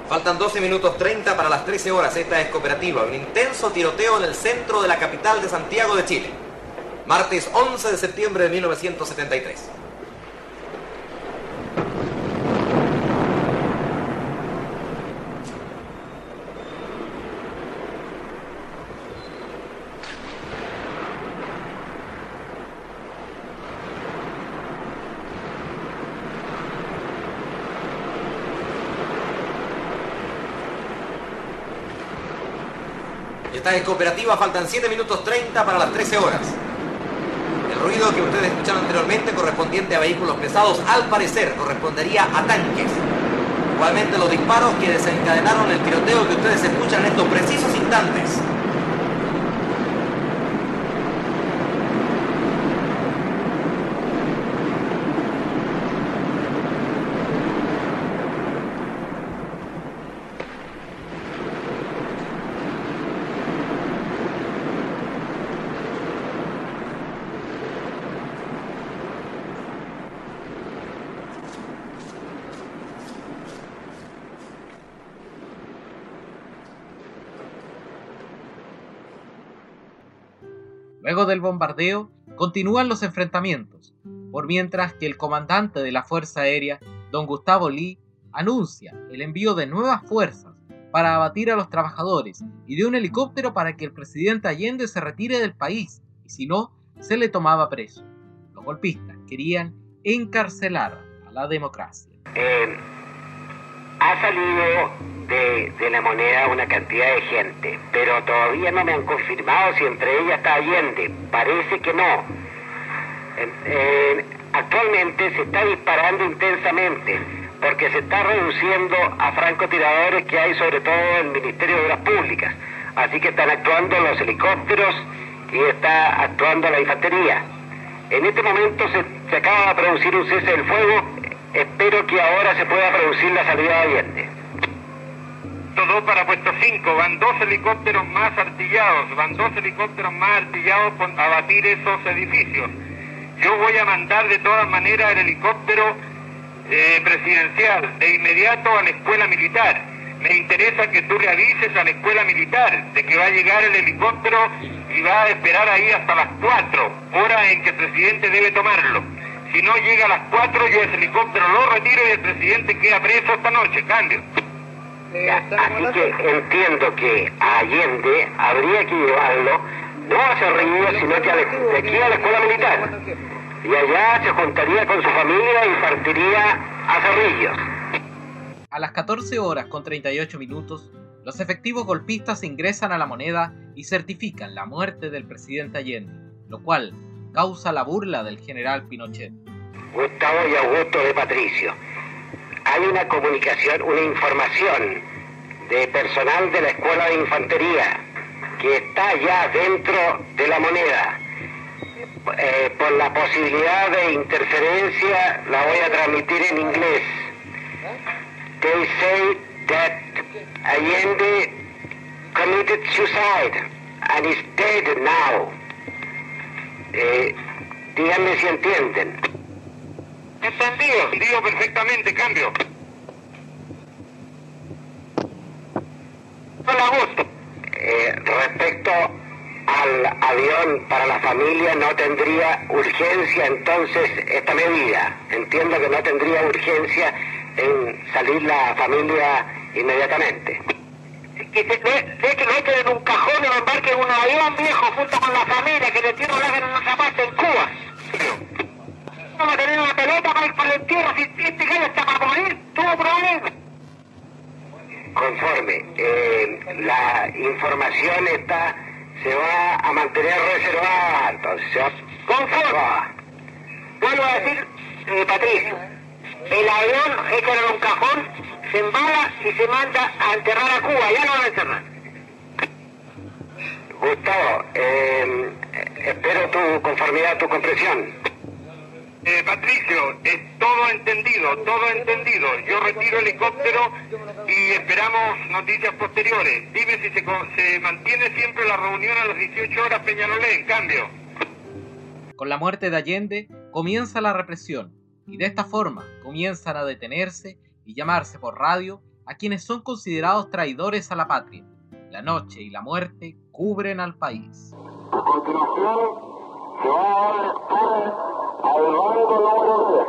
Faltan 12 minutos 30 para las 13 horas. Esta es Cooperativa. Un intenso tiroteo en el centro de la capital de Santiago de Chile. Martes 11 de septiembre de 1973. Esta es Cooperativa, faltan 7 minutos 30 para las 13 horas. El ruido que ustedes escucharon anteriormente, correspondiente a vehículos pesados, al parecer correspondería a tanques. Igualmente los disparos que desencadenaron el tiroteo que ustedes escuchan en estos precisos instantes. Luego del bombardeo, continúan los enfrentamientos, por mientras que el comandante de la Fuerza Aérea, don Gustavo Lee, anuncia el envío de nuevas fuerzas para abatir a los trabajadores y de un helicóptero para que el presidente Allende se retire del país, y si no, se le tomaba preso. Los golpistas querían encarcelar a la democracia. Ha salido de la moneda una cantidad de gente, pero todavía no me han confirmado si entre ellas está Allende. Parece que no. Actualmente se está disparando intensamente porque se está reduciendo a francotiradores que hay sobre todo en el Ministerio de Obras Públicas. Así que están actuando los helicópteros y está actuando la infantería. En este momento se acaba de producir un cese del fuego. Espero que ahora se pueda producir la salida de Allende. 2 para puesto 5, van 2 helicópteros más artillados, a abatir esos edificios. Yo voy a mandar de todas maneras el helicóptero presidencial de inmediato a la escuela militar. Me interesa que tú le avises a la escuela militar de que va a llegar el helicóptero y va a esperar ahí hasta las 4, hora en que el presidente debe tomarlo. Si no llega a las 4, yo ese helicóptero lo retiro y el presidente queda preso esta noche. Cambio. Así que entiendo que a Allende habría que llevarlo no a Cerrillos, sino que de aquí a la escuela militar. Y allá se juntaría con su familia y partiría a Cerrillos. A las 14 horas con 38 minutos, los efectivos golpistas ingresan a la moneda y certifican la muerte del presidente Allende, lo cual causa la burla del general Pinochet. Gustavo y Augusto de Patricio. Hay una comunicación, una información de personal de la Escuela de Infantería que está ya dentro de la moneda. Por la posibilidad de interferencia la voy a transmitir en inglés. They say that Allende committed suicide and is dead now. Díganme si entienden. Entendido perfectamente, cambio. Hola, Augusto. Respecto al avión para la familia, no tendría urgencia entonces esta medida. Entiendo que no tendría urgencia en salir la familia inmediatamente. Que de hecho lo echen en un cajón y lo embarquen en un avión viejo junto con la familia, que el entierro lo hagan en otra parte en Cuba. Vamos a tener una pelota para el entierro, si este gallo está para morir, tuvo problemas. Conforme, la información se va a mantener reservada, entonces se va. Conforme. Vuelvo a decir, Patricio, el avión hecho en un cajón se embala y se manda a enterrar a Cuba, ya no van a enterrar. Gustavo, espero tu conformidad, tu comprensión. Patricio, todo entendido. Yo retiro el helicóptero y esperamos noticias posteriores. Dime si se mantiene siempre la reunión a las 18 horas Peñalolén, cambio. Con la muerte de Allende comienza la represión y de esta forma comienzan a detenerse y llamarse por radio a quienes son considerados traidores a la patria. La noche y la muerte cubren al país. A continuación, se va a dar lectura al bando número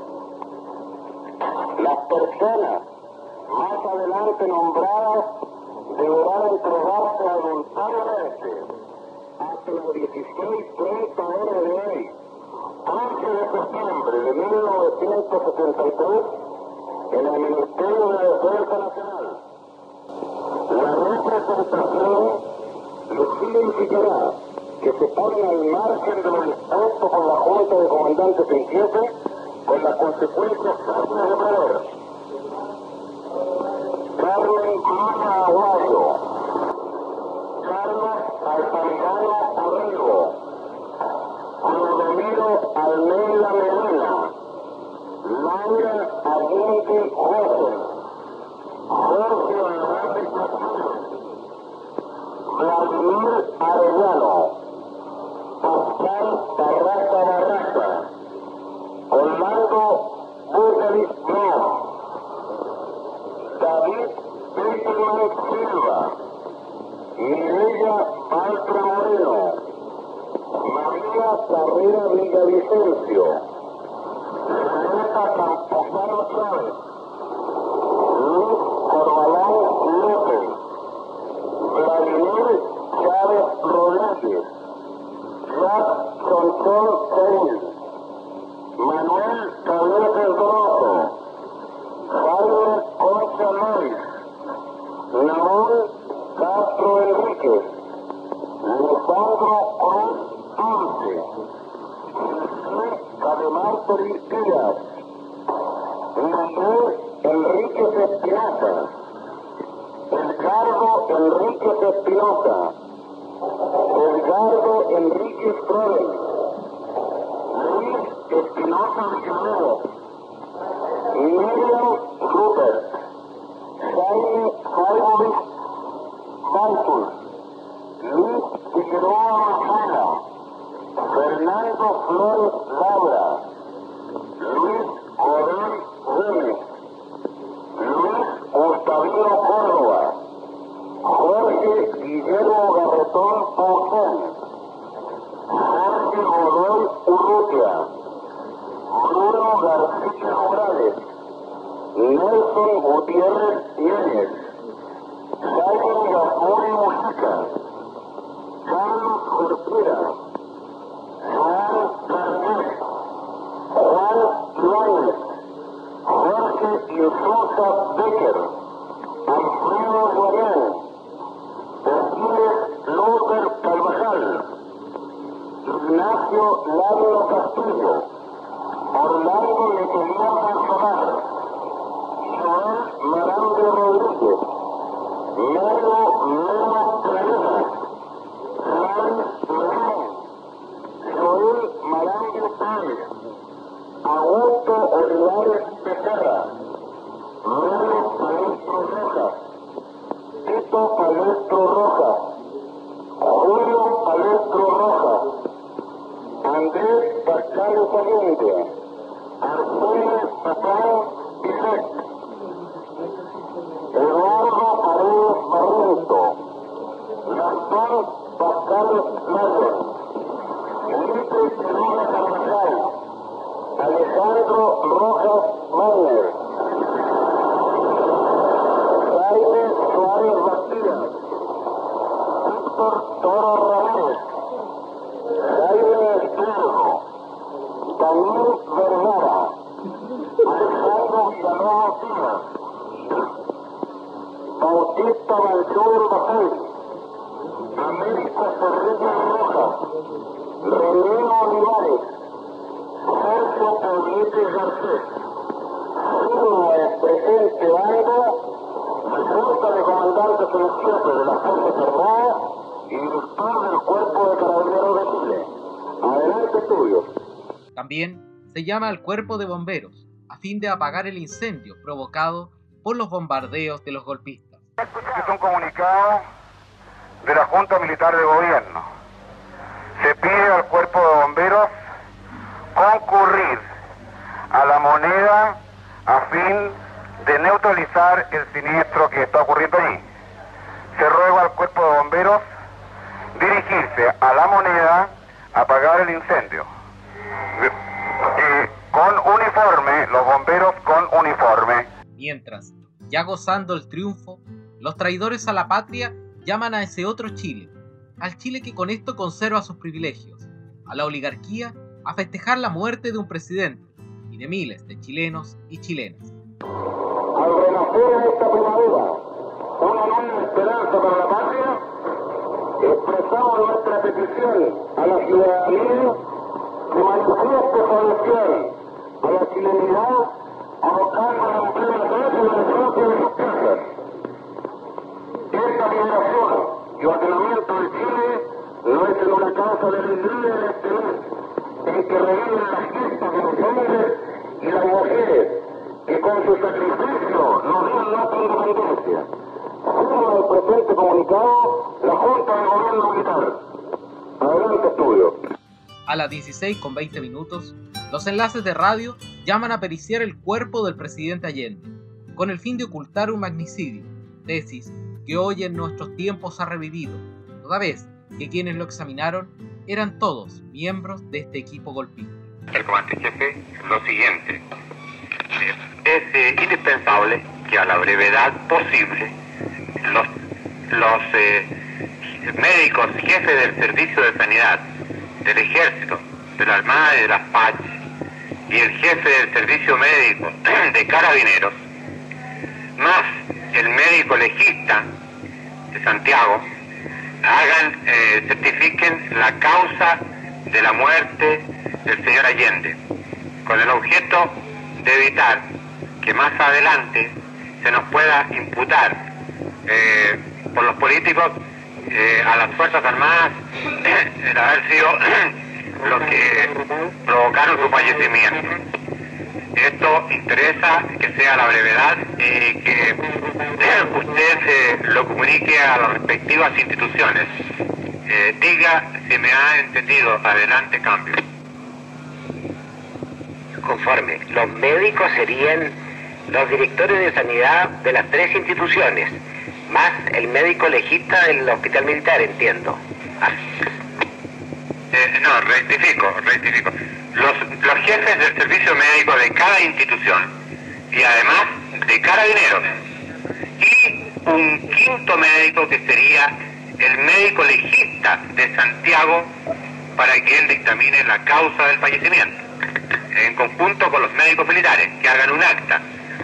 10. Las personas más adelante nombradas deberán entregarse voluntariamente hasta las 16:30 horas de hoy, 11 de septiembre de 1973, en el Ministerio de Defensa Nacional. La representación les significará que se ponen al margen de lo dispuesto por la Junta de Comandantes en Jefe, con las consecuencias fáciles de prever. Carmen Cruz Aguayo, Carlos Altamirano Arrigo, Clodomiro Almeida Medina, Laura Allende José, Jorge Hernández Martínez, Vladimir Arellano, Pascal Barraza Barraza, Orlando Burgelis Mora, David Peterman Silva, Mireya Paltra Moreno, María Carrera Villavicencio, Violeta Camposano Chávez, Luis Corbalán López, Vladimir Chávez Rodríguez, Jacques Sonson Ceil, Manuel Cabezas Donoso, Jaime Concha Luis, Naúl Castro Enríquez, Lisandro Cruz Dulce, José Cademar Toriz Díaz, José Enríquez Espinosa, Edgardo Enríquez Espinosa, Edgardo Enríquez Flores, Luis Espinosa Villarreal, Miriam Rupert, Jaime Jaime Bantul, Luis Figueroa Majara, Fernando Flores Laura, Luis Godoy Gómez, Luis Gustavino Córdoba, Jorge Guillermo Garretón Pauzán, Jorge Godoy Urrutia, Bruno García Morales, Nelson Gutiérrez Yáñez, Jaime Gafuri Mujica, Carlos Jorquera, Juan Carnet, Juan Ibáñez, Jorge Insulza Becker, Alfredo Guarán, Aquiles López Carvajal, Ignacio Lázaro Castillo, Orlando Letelier Personal, Joel Marambio Rodríguez, Melo Melo Traenas, Juan Morán, Joel Marambio Pérez, Augusto Olivares Becerra, Melo Palestro Rojas, Tito Palestro Rojas, Julio Palestro Rojas, Andrés Pascal Allende, Arcelia Papán Bisset, Eduardo Paredes Barriento, Gastón Pascal Mayer, Felipe Quiroga Carvajal, Alejandro Rojas Mayer, Jaime Suárez Bastías, Víctor Toro Ramírez, Jaime Esturro, Daniel Vergara, Alejandro Villalobos Díaz, Bautista Mansur Bajel, Américo Ferreira Rojas, René Olivares, Sergio Poblete Garcés. Firma el presente bando, la Junta de Comandantes en Jefe de las Fuerzas Armadas y director del Cuerpo de Carabineros de Chile. Adelante, estudios. También se llama al Cuerpo de Bomberos, a fin de apagar el incendio provocado por los bombardeos de los golpistas. Es un comunicado de la Junta Militar de Gobierno. Se pide al Cuerpo de Bomberos concurrir a la moneda a fin de neutralizar el siniestro que está ocurriendo allí. Se ruega al cuerpo de bomberos dirigirse a La Moneda a apagar el incendio. Con uniforme, los bomberos con uniforme. Mientras, ya gozando el triunfo, los traidores a la patria llaman a ese otro Chile, al Chile que con esto conserva sus privilegios, a la oligarquía a festejar la muerte de un presidente y de miles de chilenos y chilenas. Al renacer en esta primavera una nueva esperanza para la patria, expresamos nuestra petición a la ciudadanía que manifieste su adhesión a la chilenidad, abocando a la plena paz y la defensa de sus casas. Esta liberación y ordenamiento de Chile no es en una causa de alegría de este mes, en que reviven las fiestas de los hombres y las mujeres, que con su sacrificio nos dieron nuestra independencia. Afirma el presente comunicado la Junta de Gobierno Militar. Adelante, estudio. A las 16:20, los enlaces de radio llaman a periciar el cuerpo del presidente Allende, con el fin de ocultar un magnicidio, tesis que hoy en nuestros tiempos ha revivido, toda vez que quienes lo examinaron eran todos miembros de este equipo golpista. El comandante jefe, lo siguiente. Es indispensable que a la brevedad posible los médicos jefes del servicio de sanidad, del ejército, de la armada y de las FACH, y el jefe del servicio médico de carabineros, más el médico legista de Santiago, certifiquen la causa de la muerte del señor Allende, con el objeto de evitar que más adelante se nos pueda imputar por los políticos a las Fuerzas Armadas el haber sido los que provocaron su fallecimiento. Esto interesa que sea a la brevedad y que usted lo comunique a las respectivas instituciones. Diga si me ha entendido. Adelante, cambio. Conforme. Los médicos serían los directores de sanidad de las tres instituciones, más el médico legista del hospital militar, entiendo. No, rectifico. Los jefes del servicio médico de cada institución y además de carabineros. Y un quinto médico que sería el médico legista de Santiago para que él dictamine la causa del fallecimiento, en conjunto con los médicos militares, que hagan un acta.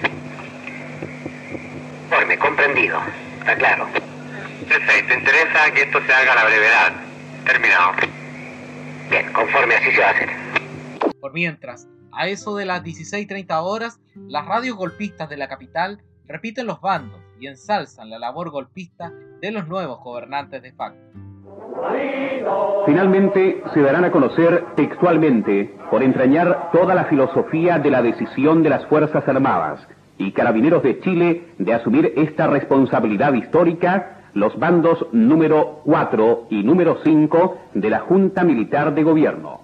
Conforme, comprendido. Está claro. Perfecto, interesa que esto se haga a la brevedad. Terminado. Bien, conforme, así se va a hacer. Por mientras, a eso de las 16:30, las radios golpistas de la capital repiten los bandos y ensalzan la labor golpista de los nuevos gobernantes de facto. Finalmente se darán a conocer textualmente, por entrañar toda la filosofía de la decisión de las Fuerzas Armadas y Carabineros de Chile de asumir esta responsabilidad histórica, los bandos número 4 y número 5 de la Junta Militar de Gobierno.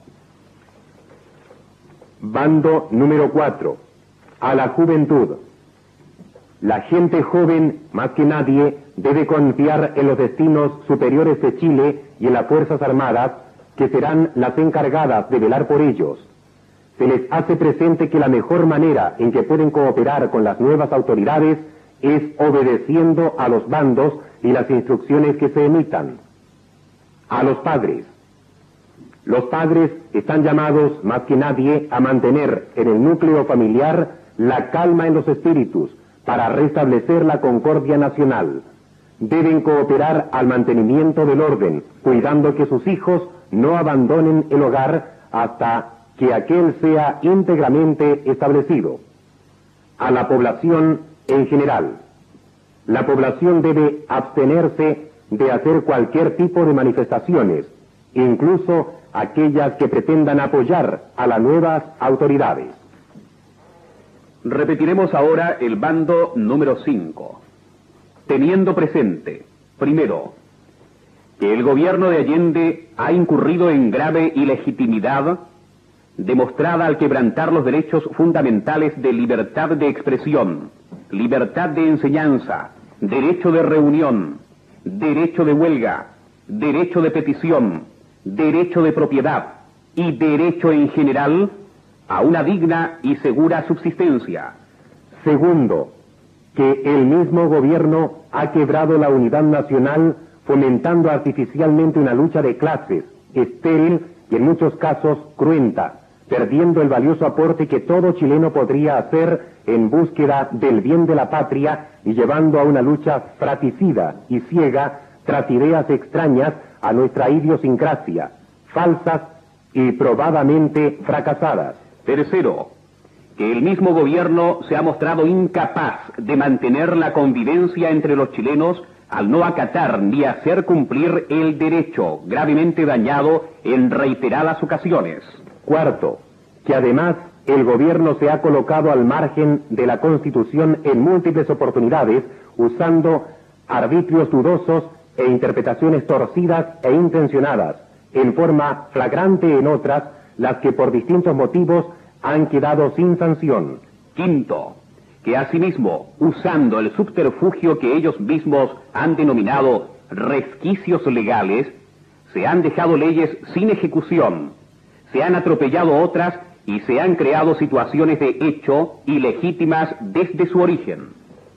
Bando número 4. A la juventud. La gente joven, más que nadie, debe confiar en los destinos superiores de Chile y en las Fuerzas Armadas, que serán las encargadas de velar por ellos. Se les hace presente que la mejor manera en que pueden cooperar con las nuevas autoridades es obedeciendo a los bandos y las instrucciones que se emitan. A los padres. Los padres están llamados más que nadie a mantener en el núcleo familiar la calma en los espíritus para restablecer la concordia nacional. Deben cooperar al mantenimiento del orden, cuidando que sus hijos no abandonen el hogar hasta que aquel sea íntegramente establecido. A la población en general. La población debe abstenerse de hacer cualquier tipo de manifestaciones, incluso aquellas que pretendan apoyar a las nuevas autoridades. Repetiremos ahora el bando número 5. Teniendo presente, primero, que el gobierno de Allende ha incurrido en grave ilegitimidad, demostrada al quebrantar los derechos fundamentales de libertad de expresión, libertad de enseñanza, derecho de reunión, derecho de huelga, derecho de petición, derecho de propiedad y derecho en general a una digna y segura subsistencia. Segundo, que el mismo gobierno ha quebrado la unidad nacional fomentando artificialmente una lucha de clases, estéril y en muchos casos cruenta, perdiendo el valioso aporte que todo chileno podría hacer en búsqueda del bien de la patria y llevando a una lucha fratricida y ciega tras ideas extrañas a nuestra idiosincrasia, falsas y probadamente fracasadas. Tercero, que el mismo gobierno se ha mostrado incapaz de mantener la convivencia entre los chilenos al no acatar ni hacer cumplir el derecho, gravemente dañado en reiteradas ocasiones. Cuarto, que además el gobierno se ha colocado al margen de la Constitución en múltiples oportunidades, usando arbitrios dudosos e interpretaciones torcidas e intencionadas, en forma flagrante en otras, las que por distintos motivos han quedado sin sanción. Quinto, que asimismo, usando el subterfugio que ellos mismos han denominado resquicios legales, se han dejado leyes sin ejecución, se han atropellado otras y se han creado situaciones de hecho ilegítimas desde su origen.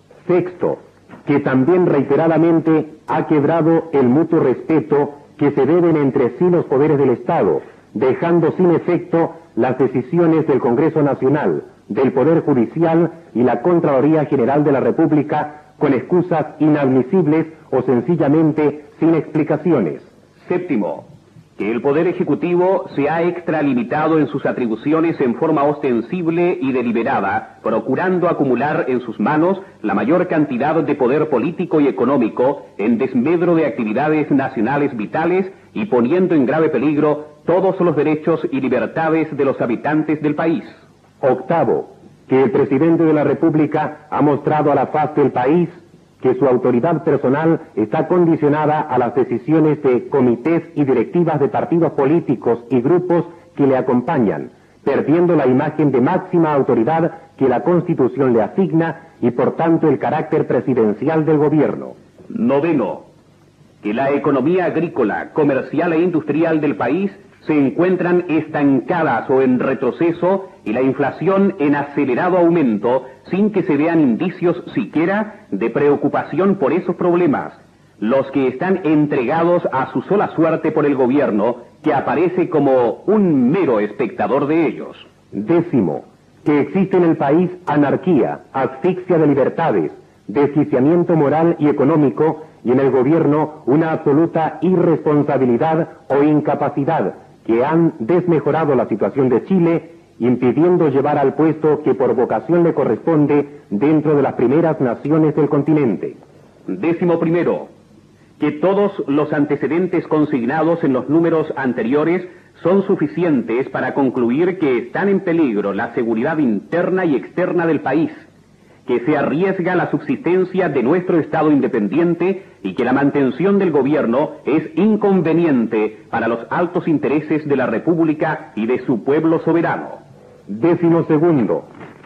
Sexto, que también reiteradamente ha quebrado el mutuo respeto que se deben entre sí los poderes del Estado, dejando sin efecto las decisiones del Congreso Nacional, del Poder Judicial y la Contraloría General de la República con excusas inadmisibles o sencillamente sin explicaciones. Séptimo, que el Poder Ejecutivo se ha extralimitado en sus atribuciones en forma ostensible y deliberada, procurando acumular en sus manos la mayor cantidad de poder político y económico en desmedro de actividades nacionales vitales y poniendo en grave peligro todos los derechos y libertades de los habitantes del país. Octavo, que el presidente de la República ha mostrado a la faz del país que su autoridad personal está condicionada a las decisiones de comités y directivas de partidos políticos y grupos que le acompañan, perdiendo la imagen de máxima autoridad que la Constitución le asigna y por tanto el carácter presidencial del gobierno. Noveno, que la economía agrícola, comercial e industrial del país se encuentran estancadas o en retroceso y la inflación en acelerado aumento sin que se vean indicios siquiera de preocupación por esos problemas, los que están entregados a su sola suerte por el gobierno, que aparece como un mero espectador de ellos. Décimo, que existe en el país anarquía, asfixia de libertades, desquiciamiento moral y económico, y en el gobierno una absoluta irresponsabilidad o incapacidad que han desmejorado la situación de Chile, impidiendo llevar al puesto que por vocación le corresponde dentro de las primeras naciones del continente. Décimo primero, que todos los antecedentes consignados en los números anteriores son suficientes para concluir que están en peligro la seguridad interna y externa del país, que se arriesga la subsistencia de nuestro Estado independiente y que la mantención del gobierno es inconveniente para los altos intereses de la República y de su pueblo soberano. Décimo segundo,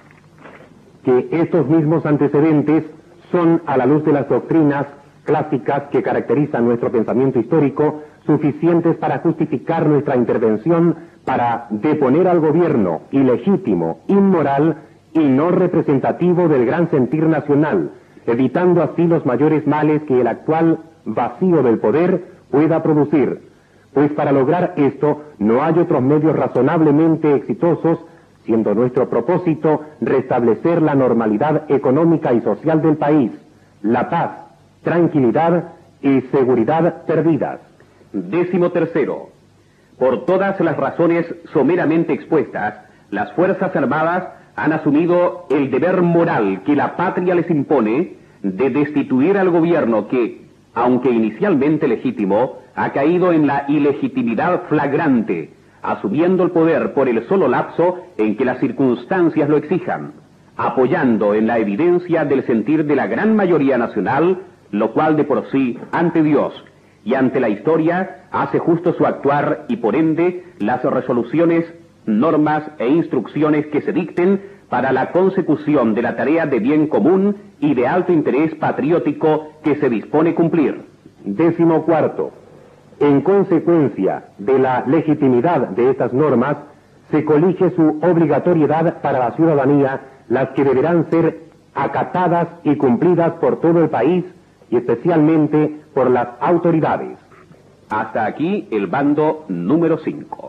que estos mismos antecedentes son, a la luz de las doctrinas clásicas que caracterizan nuestro pensamiento histórico, suficientes para justificar nuestra intervención para deponer al gobierno ilegítimo, inmoral y no representativo del gran sentir nacional, evitando así los mayores males que el actual vacío del poder pueda producir, pues para lograr esto no hay otros medios razonablemente exitosos, siendo nuestro propósito restablecer la normalidad económica y social del país, la paz, tranquilidad y seguridad perdidas. Décimo tercero, por todas las razones someramente expuestas, las Fuerzas Armadas han asumido el deber moral que la patria les impone de destituir al gobierno que, aunque inicialmente legítimo, ha caído en la ilegitimidad flagrante, asumiendo el poder por el solo lapso en que las circunstancias lo exijan, apoyando en la evidencia del sentir de la gran mayoría nacional, lo cual de por sí, ante Dios y ante la historia, hace justo su actuar y por ende las resoluciones, normas e instrucciones que se dicten para la consecución de la tarea de bien común y de alto interés patriótico que se dispone cumplir. 14. En consecuencia de la legitimidad de estas normas, se colige su obligatoriedad para la ciudadanía, las que deberán ser acatadas y cumplidas por todo el país y especialmente por las autoridades. Hasta aquí el bando número 5.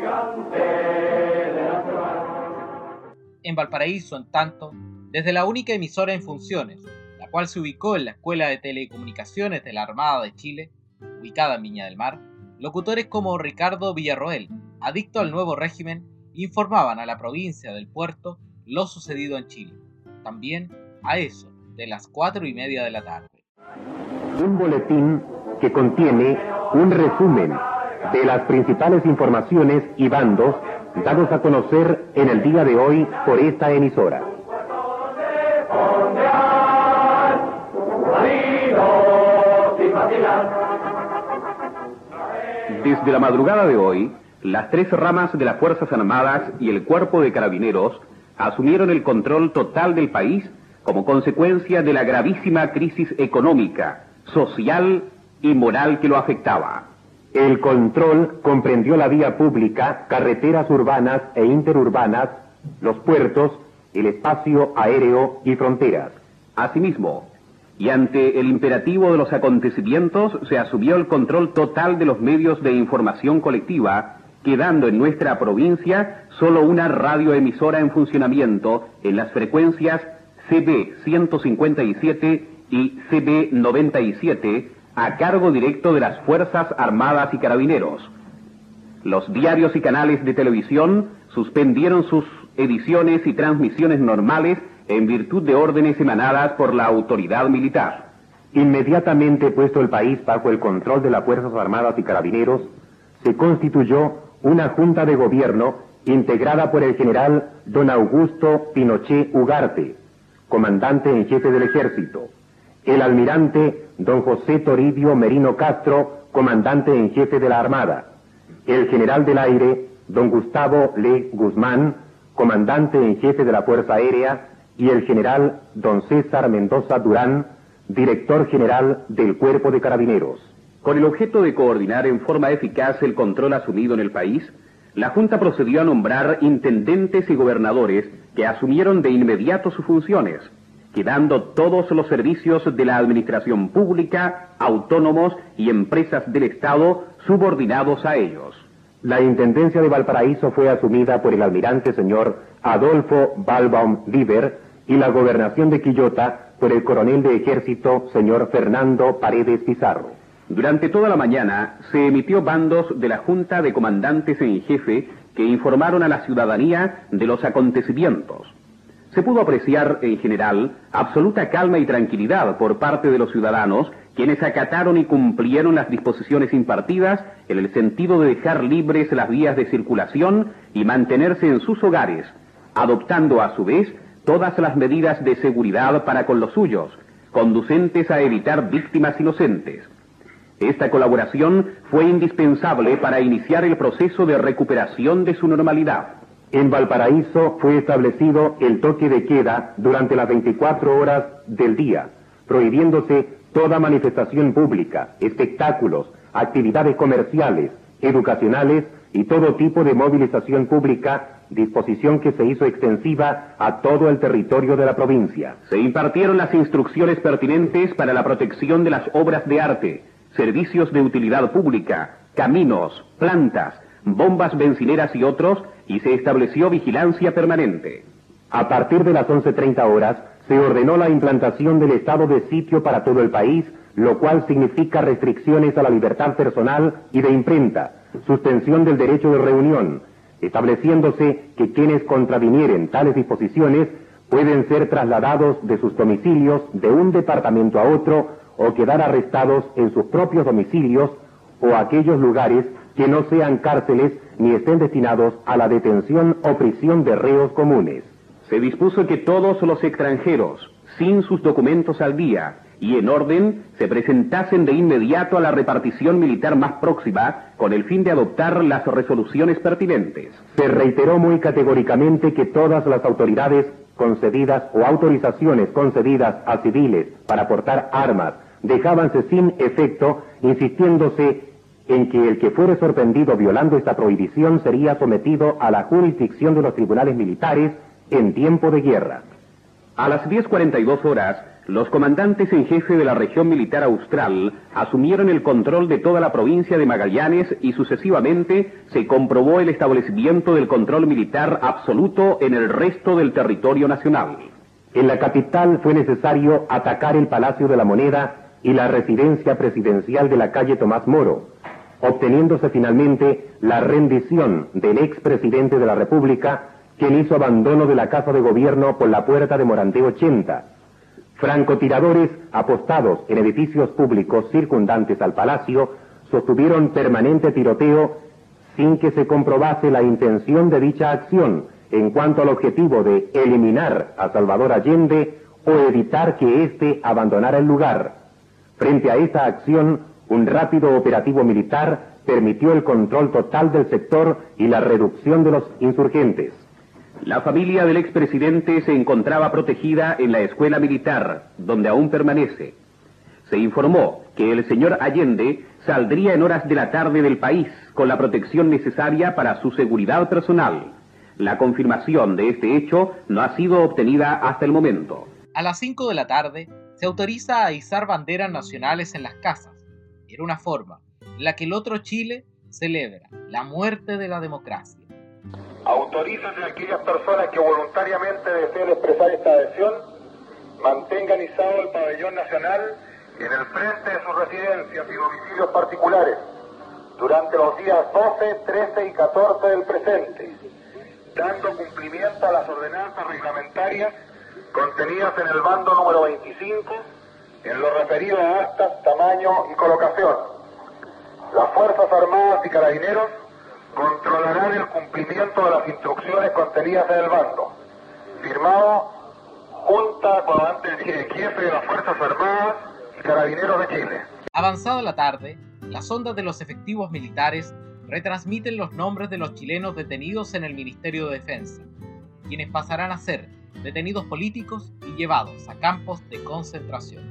En Valparaíso, en tanto, desde la única emisora en funciones, la cual se ubicó en la Escuela de Telecomunicaciones de la Armada de Chile, ubicada en Viña del Mar, locutores como Ricardo Villarroel, adicto al nuevo régimen, informaban a la provincia del Puerto lo sucedido en Chile, también a eso de las 4:30 de la tarde. Un boletín que contiene un resumen de las principales informaciones y bandos dados a conocer en el día de hoy por esta emisora. Desde la madrugada de hoy, las 3 ramas de las Fuerzas Armadas y el Cuerpo de Carabineros asumieron el control total del país como consecuencia de la gravísima crisis económica, social y moral que lo afectaba. El control comprendió la vía pública, carreteras urbanas e interurbanas, los puertos, el espacio aéreo y fronteras. Asimismo, y ante el imperativo de los acontecimientos, se asumió el control total de los medios de información colectiva, quedando en nuestra provincia solo una radioemisora en funcionamiento en las frecuencias CB 157 y CB 97, a cargo directo de las Fuerzas Armadas y Carabineros. Los diarios y canales de televisión suspendieron sus ediciones y transmisiones normales en virtud de órdenes emanadas por la autoridad militar. Inmediatamente puesto el país bajo el control de las Fuerzas Armadas y Carabineros, se constituyó una junta de gobierno integrada por el general don Augusto Pinochet Ugarte, comandante en jefe del ejército, el almirante don José Toribio Merino Castro, comandante en jefe de la Armada, el general del aire don Gustavo Le Guzmán, comandante en jefe de la Fuerza Aérea, y el general don César Mendoza Durán, director general del Cuerpo de Carabineros. Con el objeto de coordinar en forma eficaz el control asumido en el país, la Junta procedió a nombrar intendentes y gobernadores que asumieron de inmediato sus funciones, quedando todos los servicios de la administración pública, autónomos y empresas del Estado subordinados a ellos. La Intendencia de Valparaíso fue asumida por el almirante señor Adolfo Balbaum Diver y la gobernación de Quillota por el coronel de ejército señor Fernando Paredes Pizarro. Durante toda la mañana se emitió bandos de la Junta de Comandantes en Jefe que informaron a la ciudadanía de los acontecimientos. Se pudo apreciar, en general, absoluta calma y tranquilidad por parte de los ciudadanos, quienes acataron y cumplieron las disposiciones impartidas en el sentido de dejar libres las vías de circulación y mantenerse en sus hogares, adoptando a su vez todas las medidas de seguridad para con los suyos, conducentes a evitar víctimas inocentes. Esta colaboración fue indispensable para iniciar el proceso de recuperación de su normalidad. En Valparaíso fue establecido el toque de queda durante las 24 horas del día, prohibiéndose toda manifestación pública, espectáculos, actividades comerciales, educacionales y todo tipo de movilización pública, disposición que se hizo extensiva a todo el territorio de la provincia. Se impartieron las instrucciones pertinentes para la protección de las obras de arte, servicios de utilidad pública, caminos, plantas, bombas bencineras y otros, y se estableció vigilancia permanente. A partir de las 11:30 horas, se ordenó la implantación del estado de sitio para todo el país, lo cual significa restricciones a la libertad personal y de imprenta, suspensión del derecho de reunión, estableciéndose que quienes contravinieren tales disposiciones pueden ser trasladados de sus domicilios de un departamento a otro o quedar arrestados en sus propios domicilios o aquellos lugares que no sean cárceles ni estén destinados a la detención o prisión de reos comunes. Se dispuso que todos los extranjeros, sin sus documentos al día y en orden se presentasen de inmediato a la repartición militar más próxima con el fin de adoptar las resoluciones pertinentes. Se reiteró muy categóricamente que todas las autoridades concedidas o autorizaciones concedidas a civiles para portar armas dejábanse sin efecto, insistiéndose en que el que fuere sorprendido violando esta prohibición sería sometido a la jurisdicción de los tribunales militares en tiempo de guerra. A las 10:42 horas, los comandantes en jefe de la región militar austral asumieron el control de toda la provincia de Magallanes y sucesivamente se comprobó el establecimiento del control militar absoluto en el resto del territorio nacional. En la capital fue necesario atacar el Palacio de la Moneda y la residencia presidencial de la calle Tomás Moro, obteniéndose finalmente la rendición del expresidente de la República, quien hizo abandono de la Casa de Gobierno por la puerta de Morandé 80. Francotiradores apostados en edificios públicos circundantes al palacio sostuvieron permanente tiroteo sin que se comprobase la intención de dicha acción en cuanto al objetivo de eliminar a Salvador Allende o evitar que éste abandonara el lugar. Frente a esta acción, un rápido operativo militar permitió el control total del sector y la reducción de los insurgentes. La familia del expresidente se encontraba protegida en la escuela militar, donde aún permanece. Se informó que el señor Allende saldría en horas de la tarde del país con la protección necesaria para su seguridad personal. La confirmación de este hecho no ha sido obtenida hasta el momento. A las 5 de la tarde se autoriza a izar banderas nacionales en las casas. Era una forma en la que el otro Chile celebra la muerte de la democracia. Autorízase a aquellas personas que voluntariamente deseen expresar esta adhesión, mantengan izado el pabellón nacional en el frente de sus residencias y domicilios particulares durante los días 12, 13 y 14 del presente, dando cumplimiento a las ordenanzas reglamentarias contenidas en el bando número 25, en lo referido a actas, tamaño y colocación. Las Fuerzas Armadas y Carabineros controlarán el cumplimiento de las instrucciones contenidas en el bando. Firmado Junta Comandante Jefe de las Fuerzas Armadas y Carabineros de Chile. Avanzada la tarde, las ondas de los efectivos militares retransmiten los nombres de los chilenos detenidos en el Ministerio de Defensa, quienes pasarán a ser detenidos políticos y llevados a campos de concentración.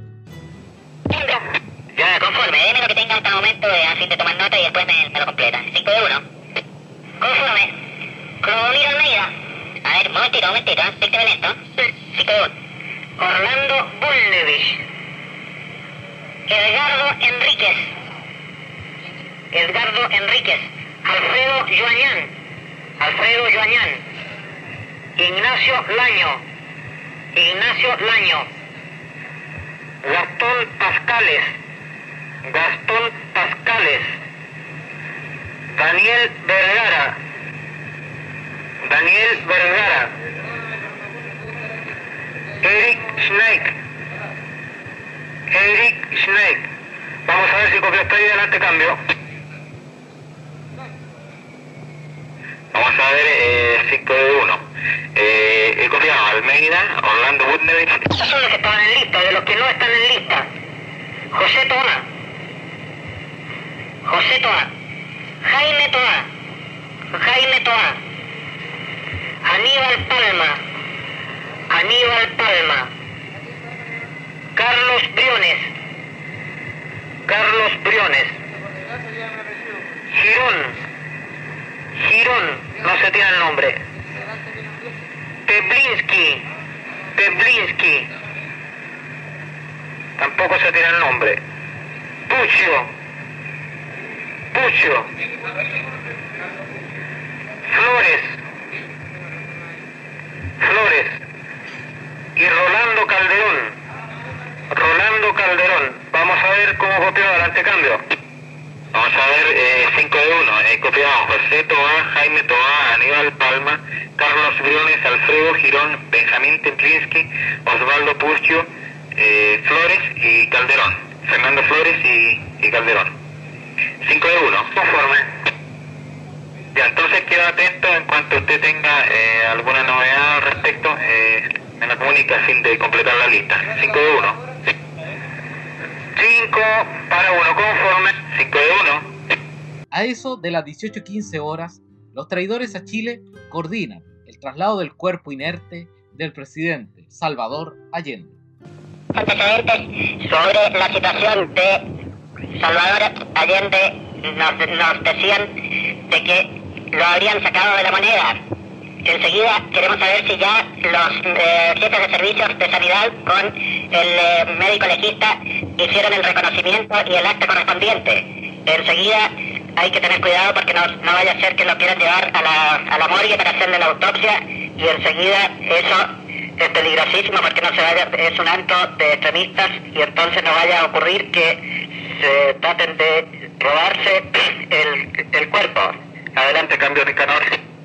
Ya, conforme, déme lo que tenga hasta el momento a fin de tomar nota y después me lo completa. 5 de 1. Conforme. Clodomiro Almeida. A ver, momentito, dícteme lento. 5 de 1. Orlando Bulnevich. Edgardo Enríquez. Alfredo Joañán. Ignacio Laño. Gastón Pascales. Daniel Vergara. Eric Schneck. Vamos a ver si copio estoy delante, cambio. Vamos a ver 5 de 1. He copiado Almeida, Orlando Budnevich. Esos son los que estaban en lista, de los que no están en lista. José Toa. Jaime Toa. Aníbal Palma. Carlos Briones. Girón, no se tiene el nombre. Peblinsky. Tampoco se tiene el nombre. Puccio. Flores. Y Rolando Calderón. Vamos a ver cómo copió adelante, cambio. Vamos a ver 5 de 1. He copiado José Toa, Jaime Toa, Aníbal Palma, Carlos Briones, Alfredo Girón, Benjamín Teplinsky, Osvaldo Puccio, Flores y Calderón. Fernando Flores y Calderón. 5 de 1. Conforme. Ya, entonces quedo atento en cuanto usted tenga alguna novedad al respecto, me la comunica a fin de completar la lista. 5 de 1. 5 para 1, conforme, 5 de 1. A eso de las 18:15 horas, los traidores a Chile coordinan el traslado del cuerpo inerte del presidente Salvador Allende. Antecedentes sobre la situación de Salvador Allende nos decían de que lo habrían sacado de la moneda. Enseguida queremos saber si ya los jefes de servicios de sanidad con el médico legista hicieron el reconocimiento y el acta correspondiente. Enseguida hay que tener cuidado porque no vaya a ser que lo quieran llevar a la morgue para hacerle la autopsia, y enseguida eso es peligrosísimo porque no se vaya, es un acto de extremistas, y entonces no vaya a ocurrir que se traten de robarse el cuerpo. Adelante, cambio de canal.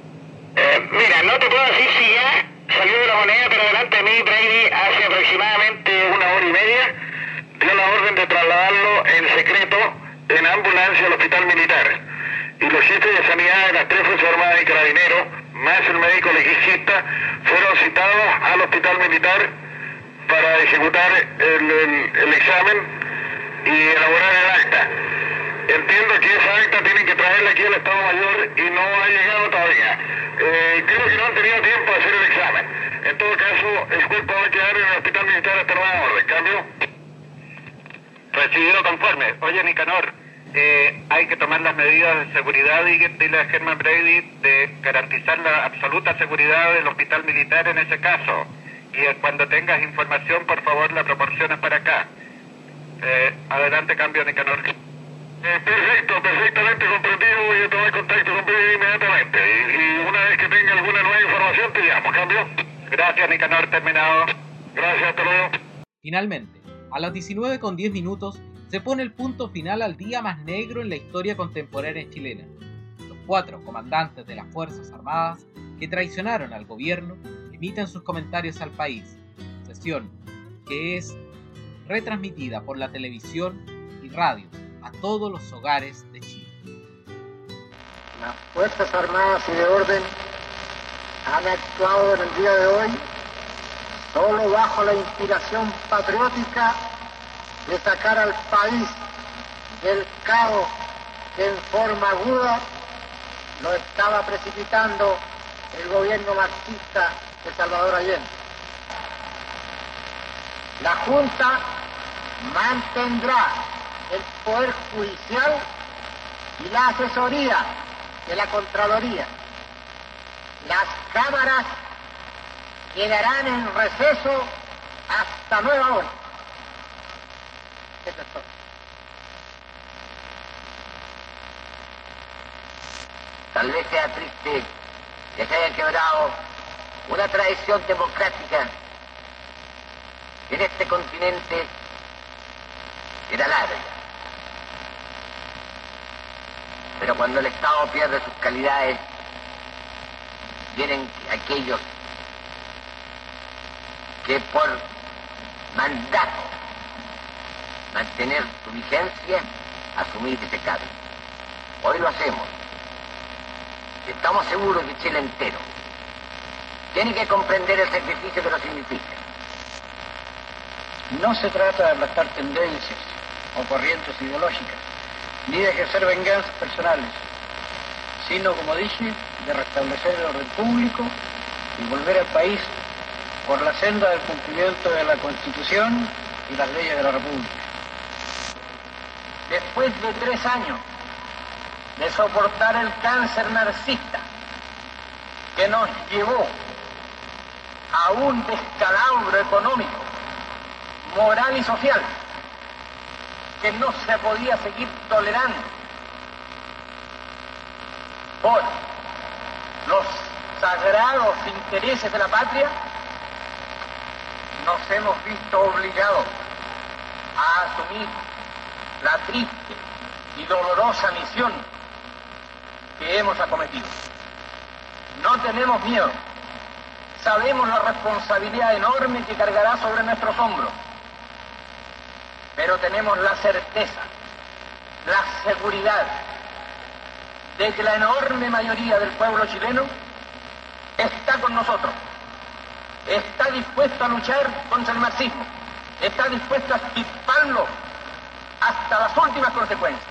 Mira, no te puedo decir si ya salió de la moneda, pero delante de mí Brady hace aproximadamente 1 hora y media dio la orden de trasladarlo en secreto en ambulancia al hospital militar. Y los jefes de sanidad de las 3 Fuerzas Armadas y Carabineros, más el médico legista, fueron citados al hospital militar para ejecutar el examen y elaborar el acta. Entiendo que esa acta tienen que traerla aquí al Estado Mayor y no ha llegado todavía. Creo que no han tenido tiempo de hacer el examen. En todo caso, el cuerpo va a quedar en el hospital militar hasta nueva orden. ¿Cambio? Recibido conforme. Oye, Nicanor, hay que tomar las medidas de seguridad y dile a Germán Brady de garantizar la absoluta seguridad del hospital militar en ese caso. Y cuando tengas información, por favor, la proporciones para acá. Adelante, cambio, Nicanor. Perfecto, perfectamente comprendido. Voy a tomar contacto con Brady inmediatamente. Y una vez que tenga alguna nueva información, te llamo. ¿Cambio? Gracias, Nicanor. Terminado. Gracias, hasta luego. Finalmente, a las 19:10 se pone el punto final al día más negro en la historia contemporánea chilena. Los 4 comandantes de las Fuerzas Armadas que traicionaron al gobierno emiten sus comentarios al país, sesión que es retransmitida por la televisión y radio a todos los hogares de Chile. Las Fuerzas Armadas y de Orden han actuado en el día de hoy solo bajo la inspiración patriótica de sacar al país del caos que en forma aguda lo estaba precipitando el gobierno marxista de Salvador Allende. La Junta mantendrá el Poder Judicial y la asesoría de la Contraloría. Las cámaras quedarán en receso hasta nueva orden. Eso es todo. Tal vez sea triste que se haya quebrado una tradición democrática que en este continente era larga. Pero cuando el Estado pierde sus calidades, vienen aquellos que por mandato mantener su vigencia, asumir ese cargo. Hoy lo hacemos. Estamos seguros que Chile entero tiene que comprender el sacrificio que lo significa. No se trata de aplastar tendencias o corrientes ideológicas, ni de ejercer venganzas personales, sino, como dije, de restablecer el orden público y volver al país por la senda del cumplimiento de la Constitución y las leyes de la República. Después de 3 años de soportar el cáncer marxista que nos llevó a un descalabro económico, moral y social que no se podía seguir tolerando por los sagrados intereses de la patria, nos hemos visto obligados a asumir la triste y dolorosa misión que hemos acometido. No tenemos miedo, sabemos la responsabilidad enorme que cargará sobre nuestros hombros, pero tenemos la certeza, la seguridad de que la enorme mayoría del pueblo chileno está con nosotros, está dispuesto a luchar contra el marxismo, está dispuesto a extirparlo hasta las últimas consecuencias.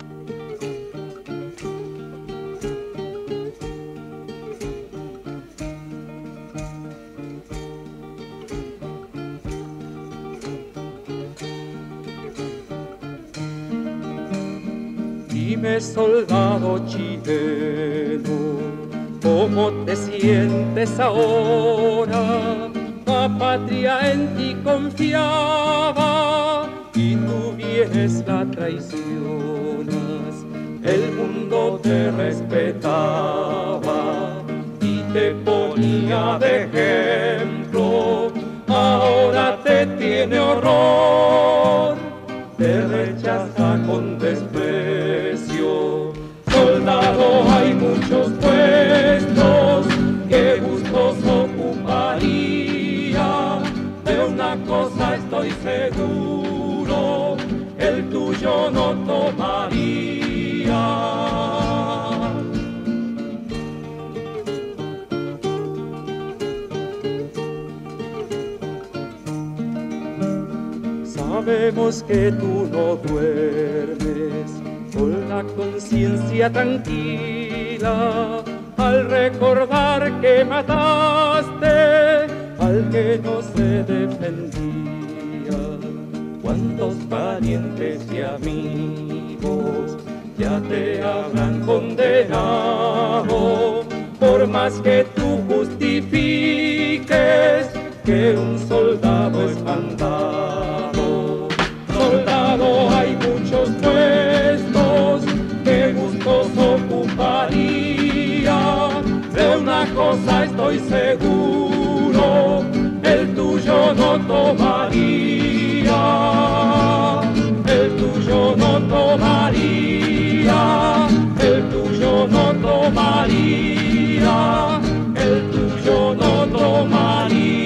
Dime, soldado chileno, ¿cómo te sientes ahora? La patria en ti confiaba y tú vienes la traicionas. El mundo te respetaba y te ponía de ejemplo. Ahora te tiene horror, te rechaza con desprecio. Soldado, hay muchos puestos que gustoso ocuparía. De una cosa estoy seguro, el tuyo no tomaría. Sabemos que tú no duermes con la conciencia tranquila al recordar que mataste al que no se defendía. Cuántos parientes y amigos ya te habrán condenado, por más que tú justifiques que un soldado es mandado. Soldado, hay muchos puestos que gustoso ocuparía. De una cosa estoy seguro, el tuyo no tomaría. El tuyo no tomaría. El tuyo no tomaría. El tuyo no tomaría.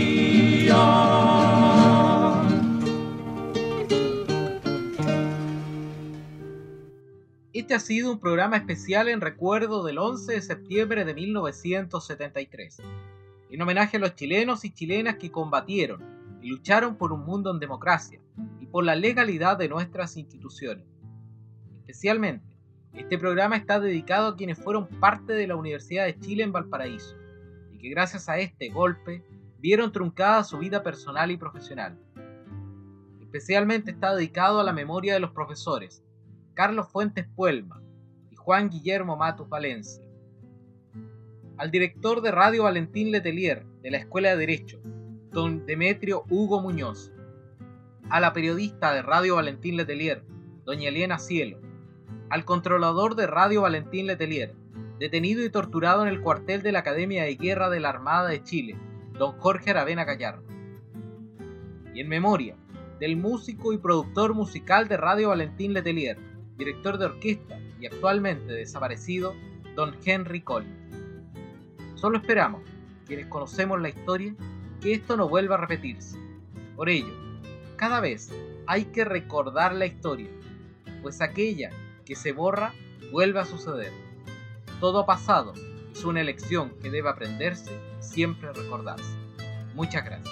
Este ha sido un programa especial en recuerdo del 11 de septiembre de 1973, en homenaje a los chilenos y chilenas que combatieron y lucharon por un mundo en democracia y por la legalidad de nuestras instituciones. Especialmente, este programa está dedicado a quienes fueron parte de la Universidad de Chile en Valparaíso y que gracias a este golpe vieron truncada su vida personal y profesional. Especialmente está dedicado a la memoria de los profesores Carlos Fuentes Puelma y Juan Guillermo Matus Valencia, al director de Radio Valentín Letelier de la Escuela de Derecho, don Demetrio Hugo Muñoz, a la periodista de Radio Valentín Letelier, doña Elena Cielo, al controlador de Radio Valentín Letelier, detenido y torturado en el cuartel de la Academia de Guerra de la Armada de Chile, don Jorge Aravena Gallardo, y en memoria del músico y productor musical de Radio Valentín Letelier, director de orquesta y actualmente desaparecido, don Henry Collins. Solo esperamos, quienes conocemos la historia, que esto no vuelva a repetirse. Por ello, cada vez hay que recordar la historia, pues aquella que se borra vuelve a suceder. Todo pasado es una lección que debe aprenderse y siempre recordarse. Muchas gracias.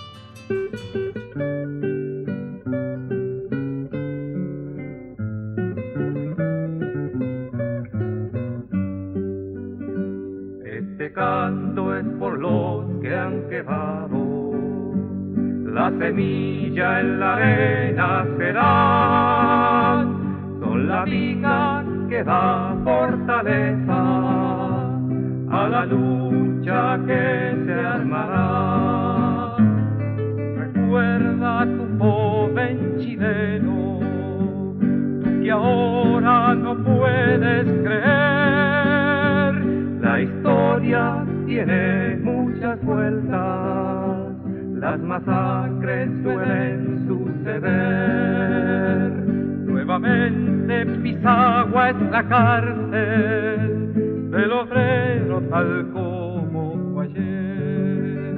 Canto es por los que han quedado, la semilla en la arena será, son la viga que da fortaleza a la lucha que se armará. Recuerda tu joven chileno, tú que ahora no puedes creer, la historia tiene muchas vueltas, las masacres suelen suceder. Nuevamente Pisagua es la cárcel del obrero tal como fue ayer.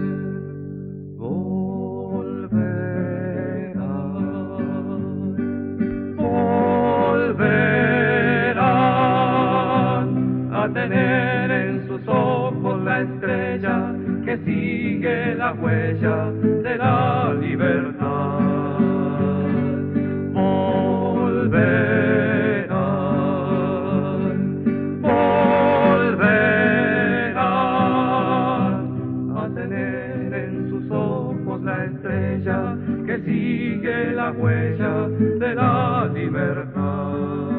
Volverán a tener en sus ojos la estrella que sigue la huella de la libertad. Volverán sigue la huella de la libertad.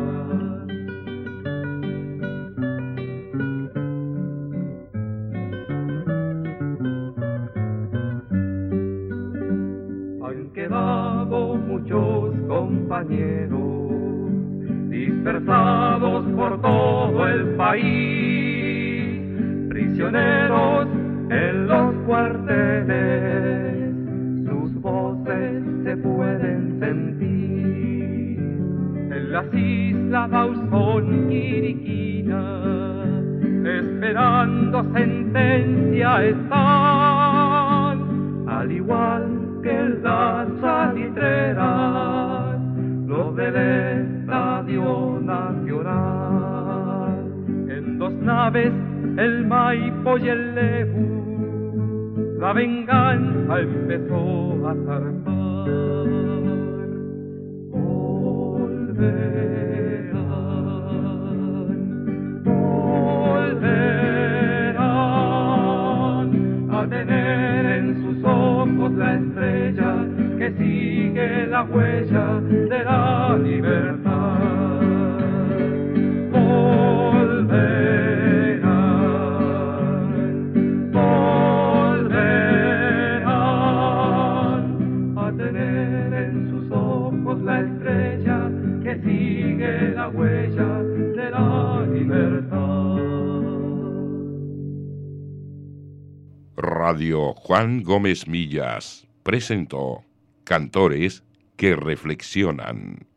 Han quedado muchos compañeros dispersados por todo el país, prisioneros en los cuarteles, sus voces se pueden sentir. En las islas Ausón y Quiriquina, esperando sentencia están, al igual que en las salitreras, los del Estadio Nacional. En dos naves, el Maipo y el Lebu, la venganza empezó a zarpar. Volverán a tener en sus ojos la estrella que sigue la huella de la libertad. Volverán a tener en sus ojos la estrella que sigue la huella de la libertad. Radio Juan Gómez Millas presentó Cantores que reflexionan.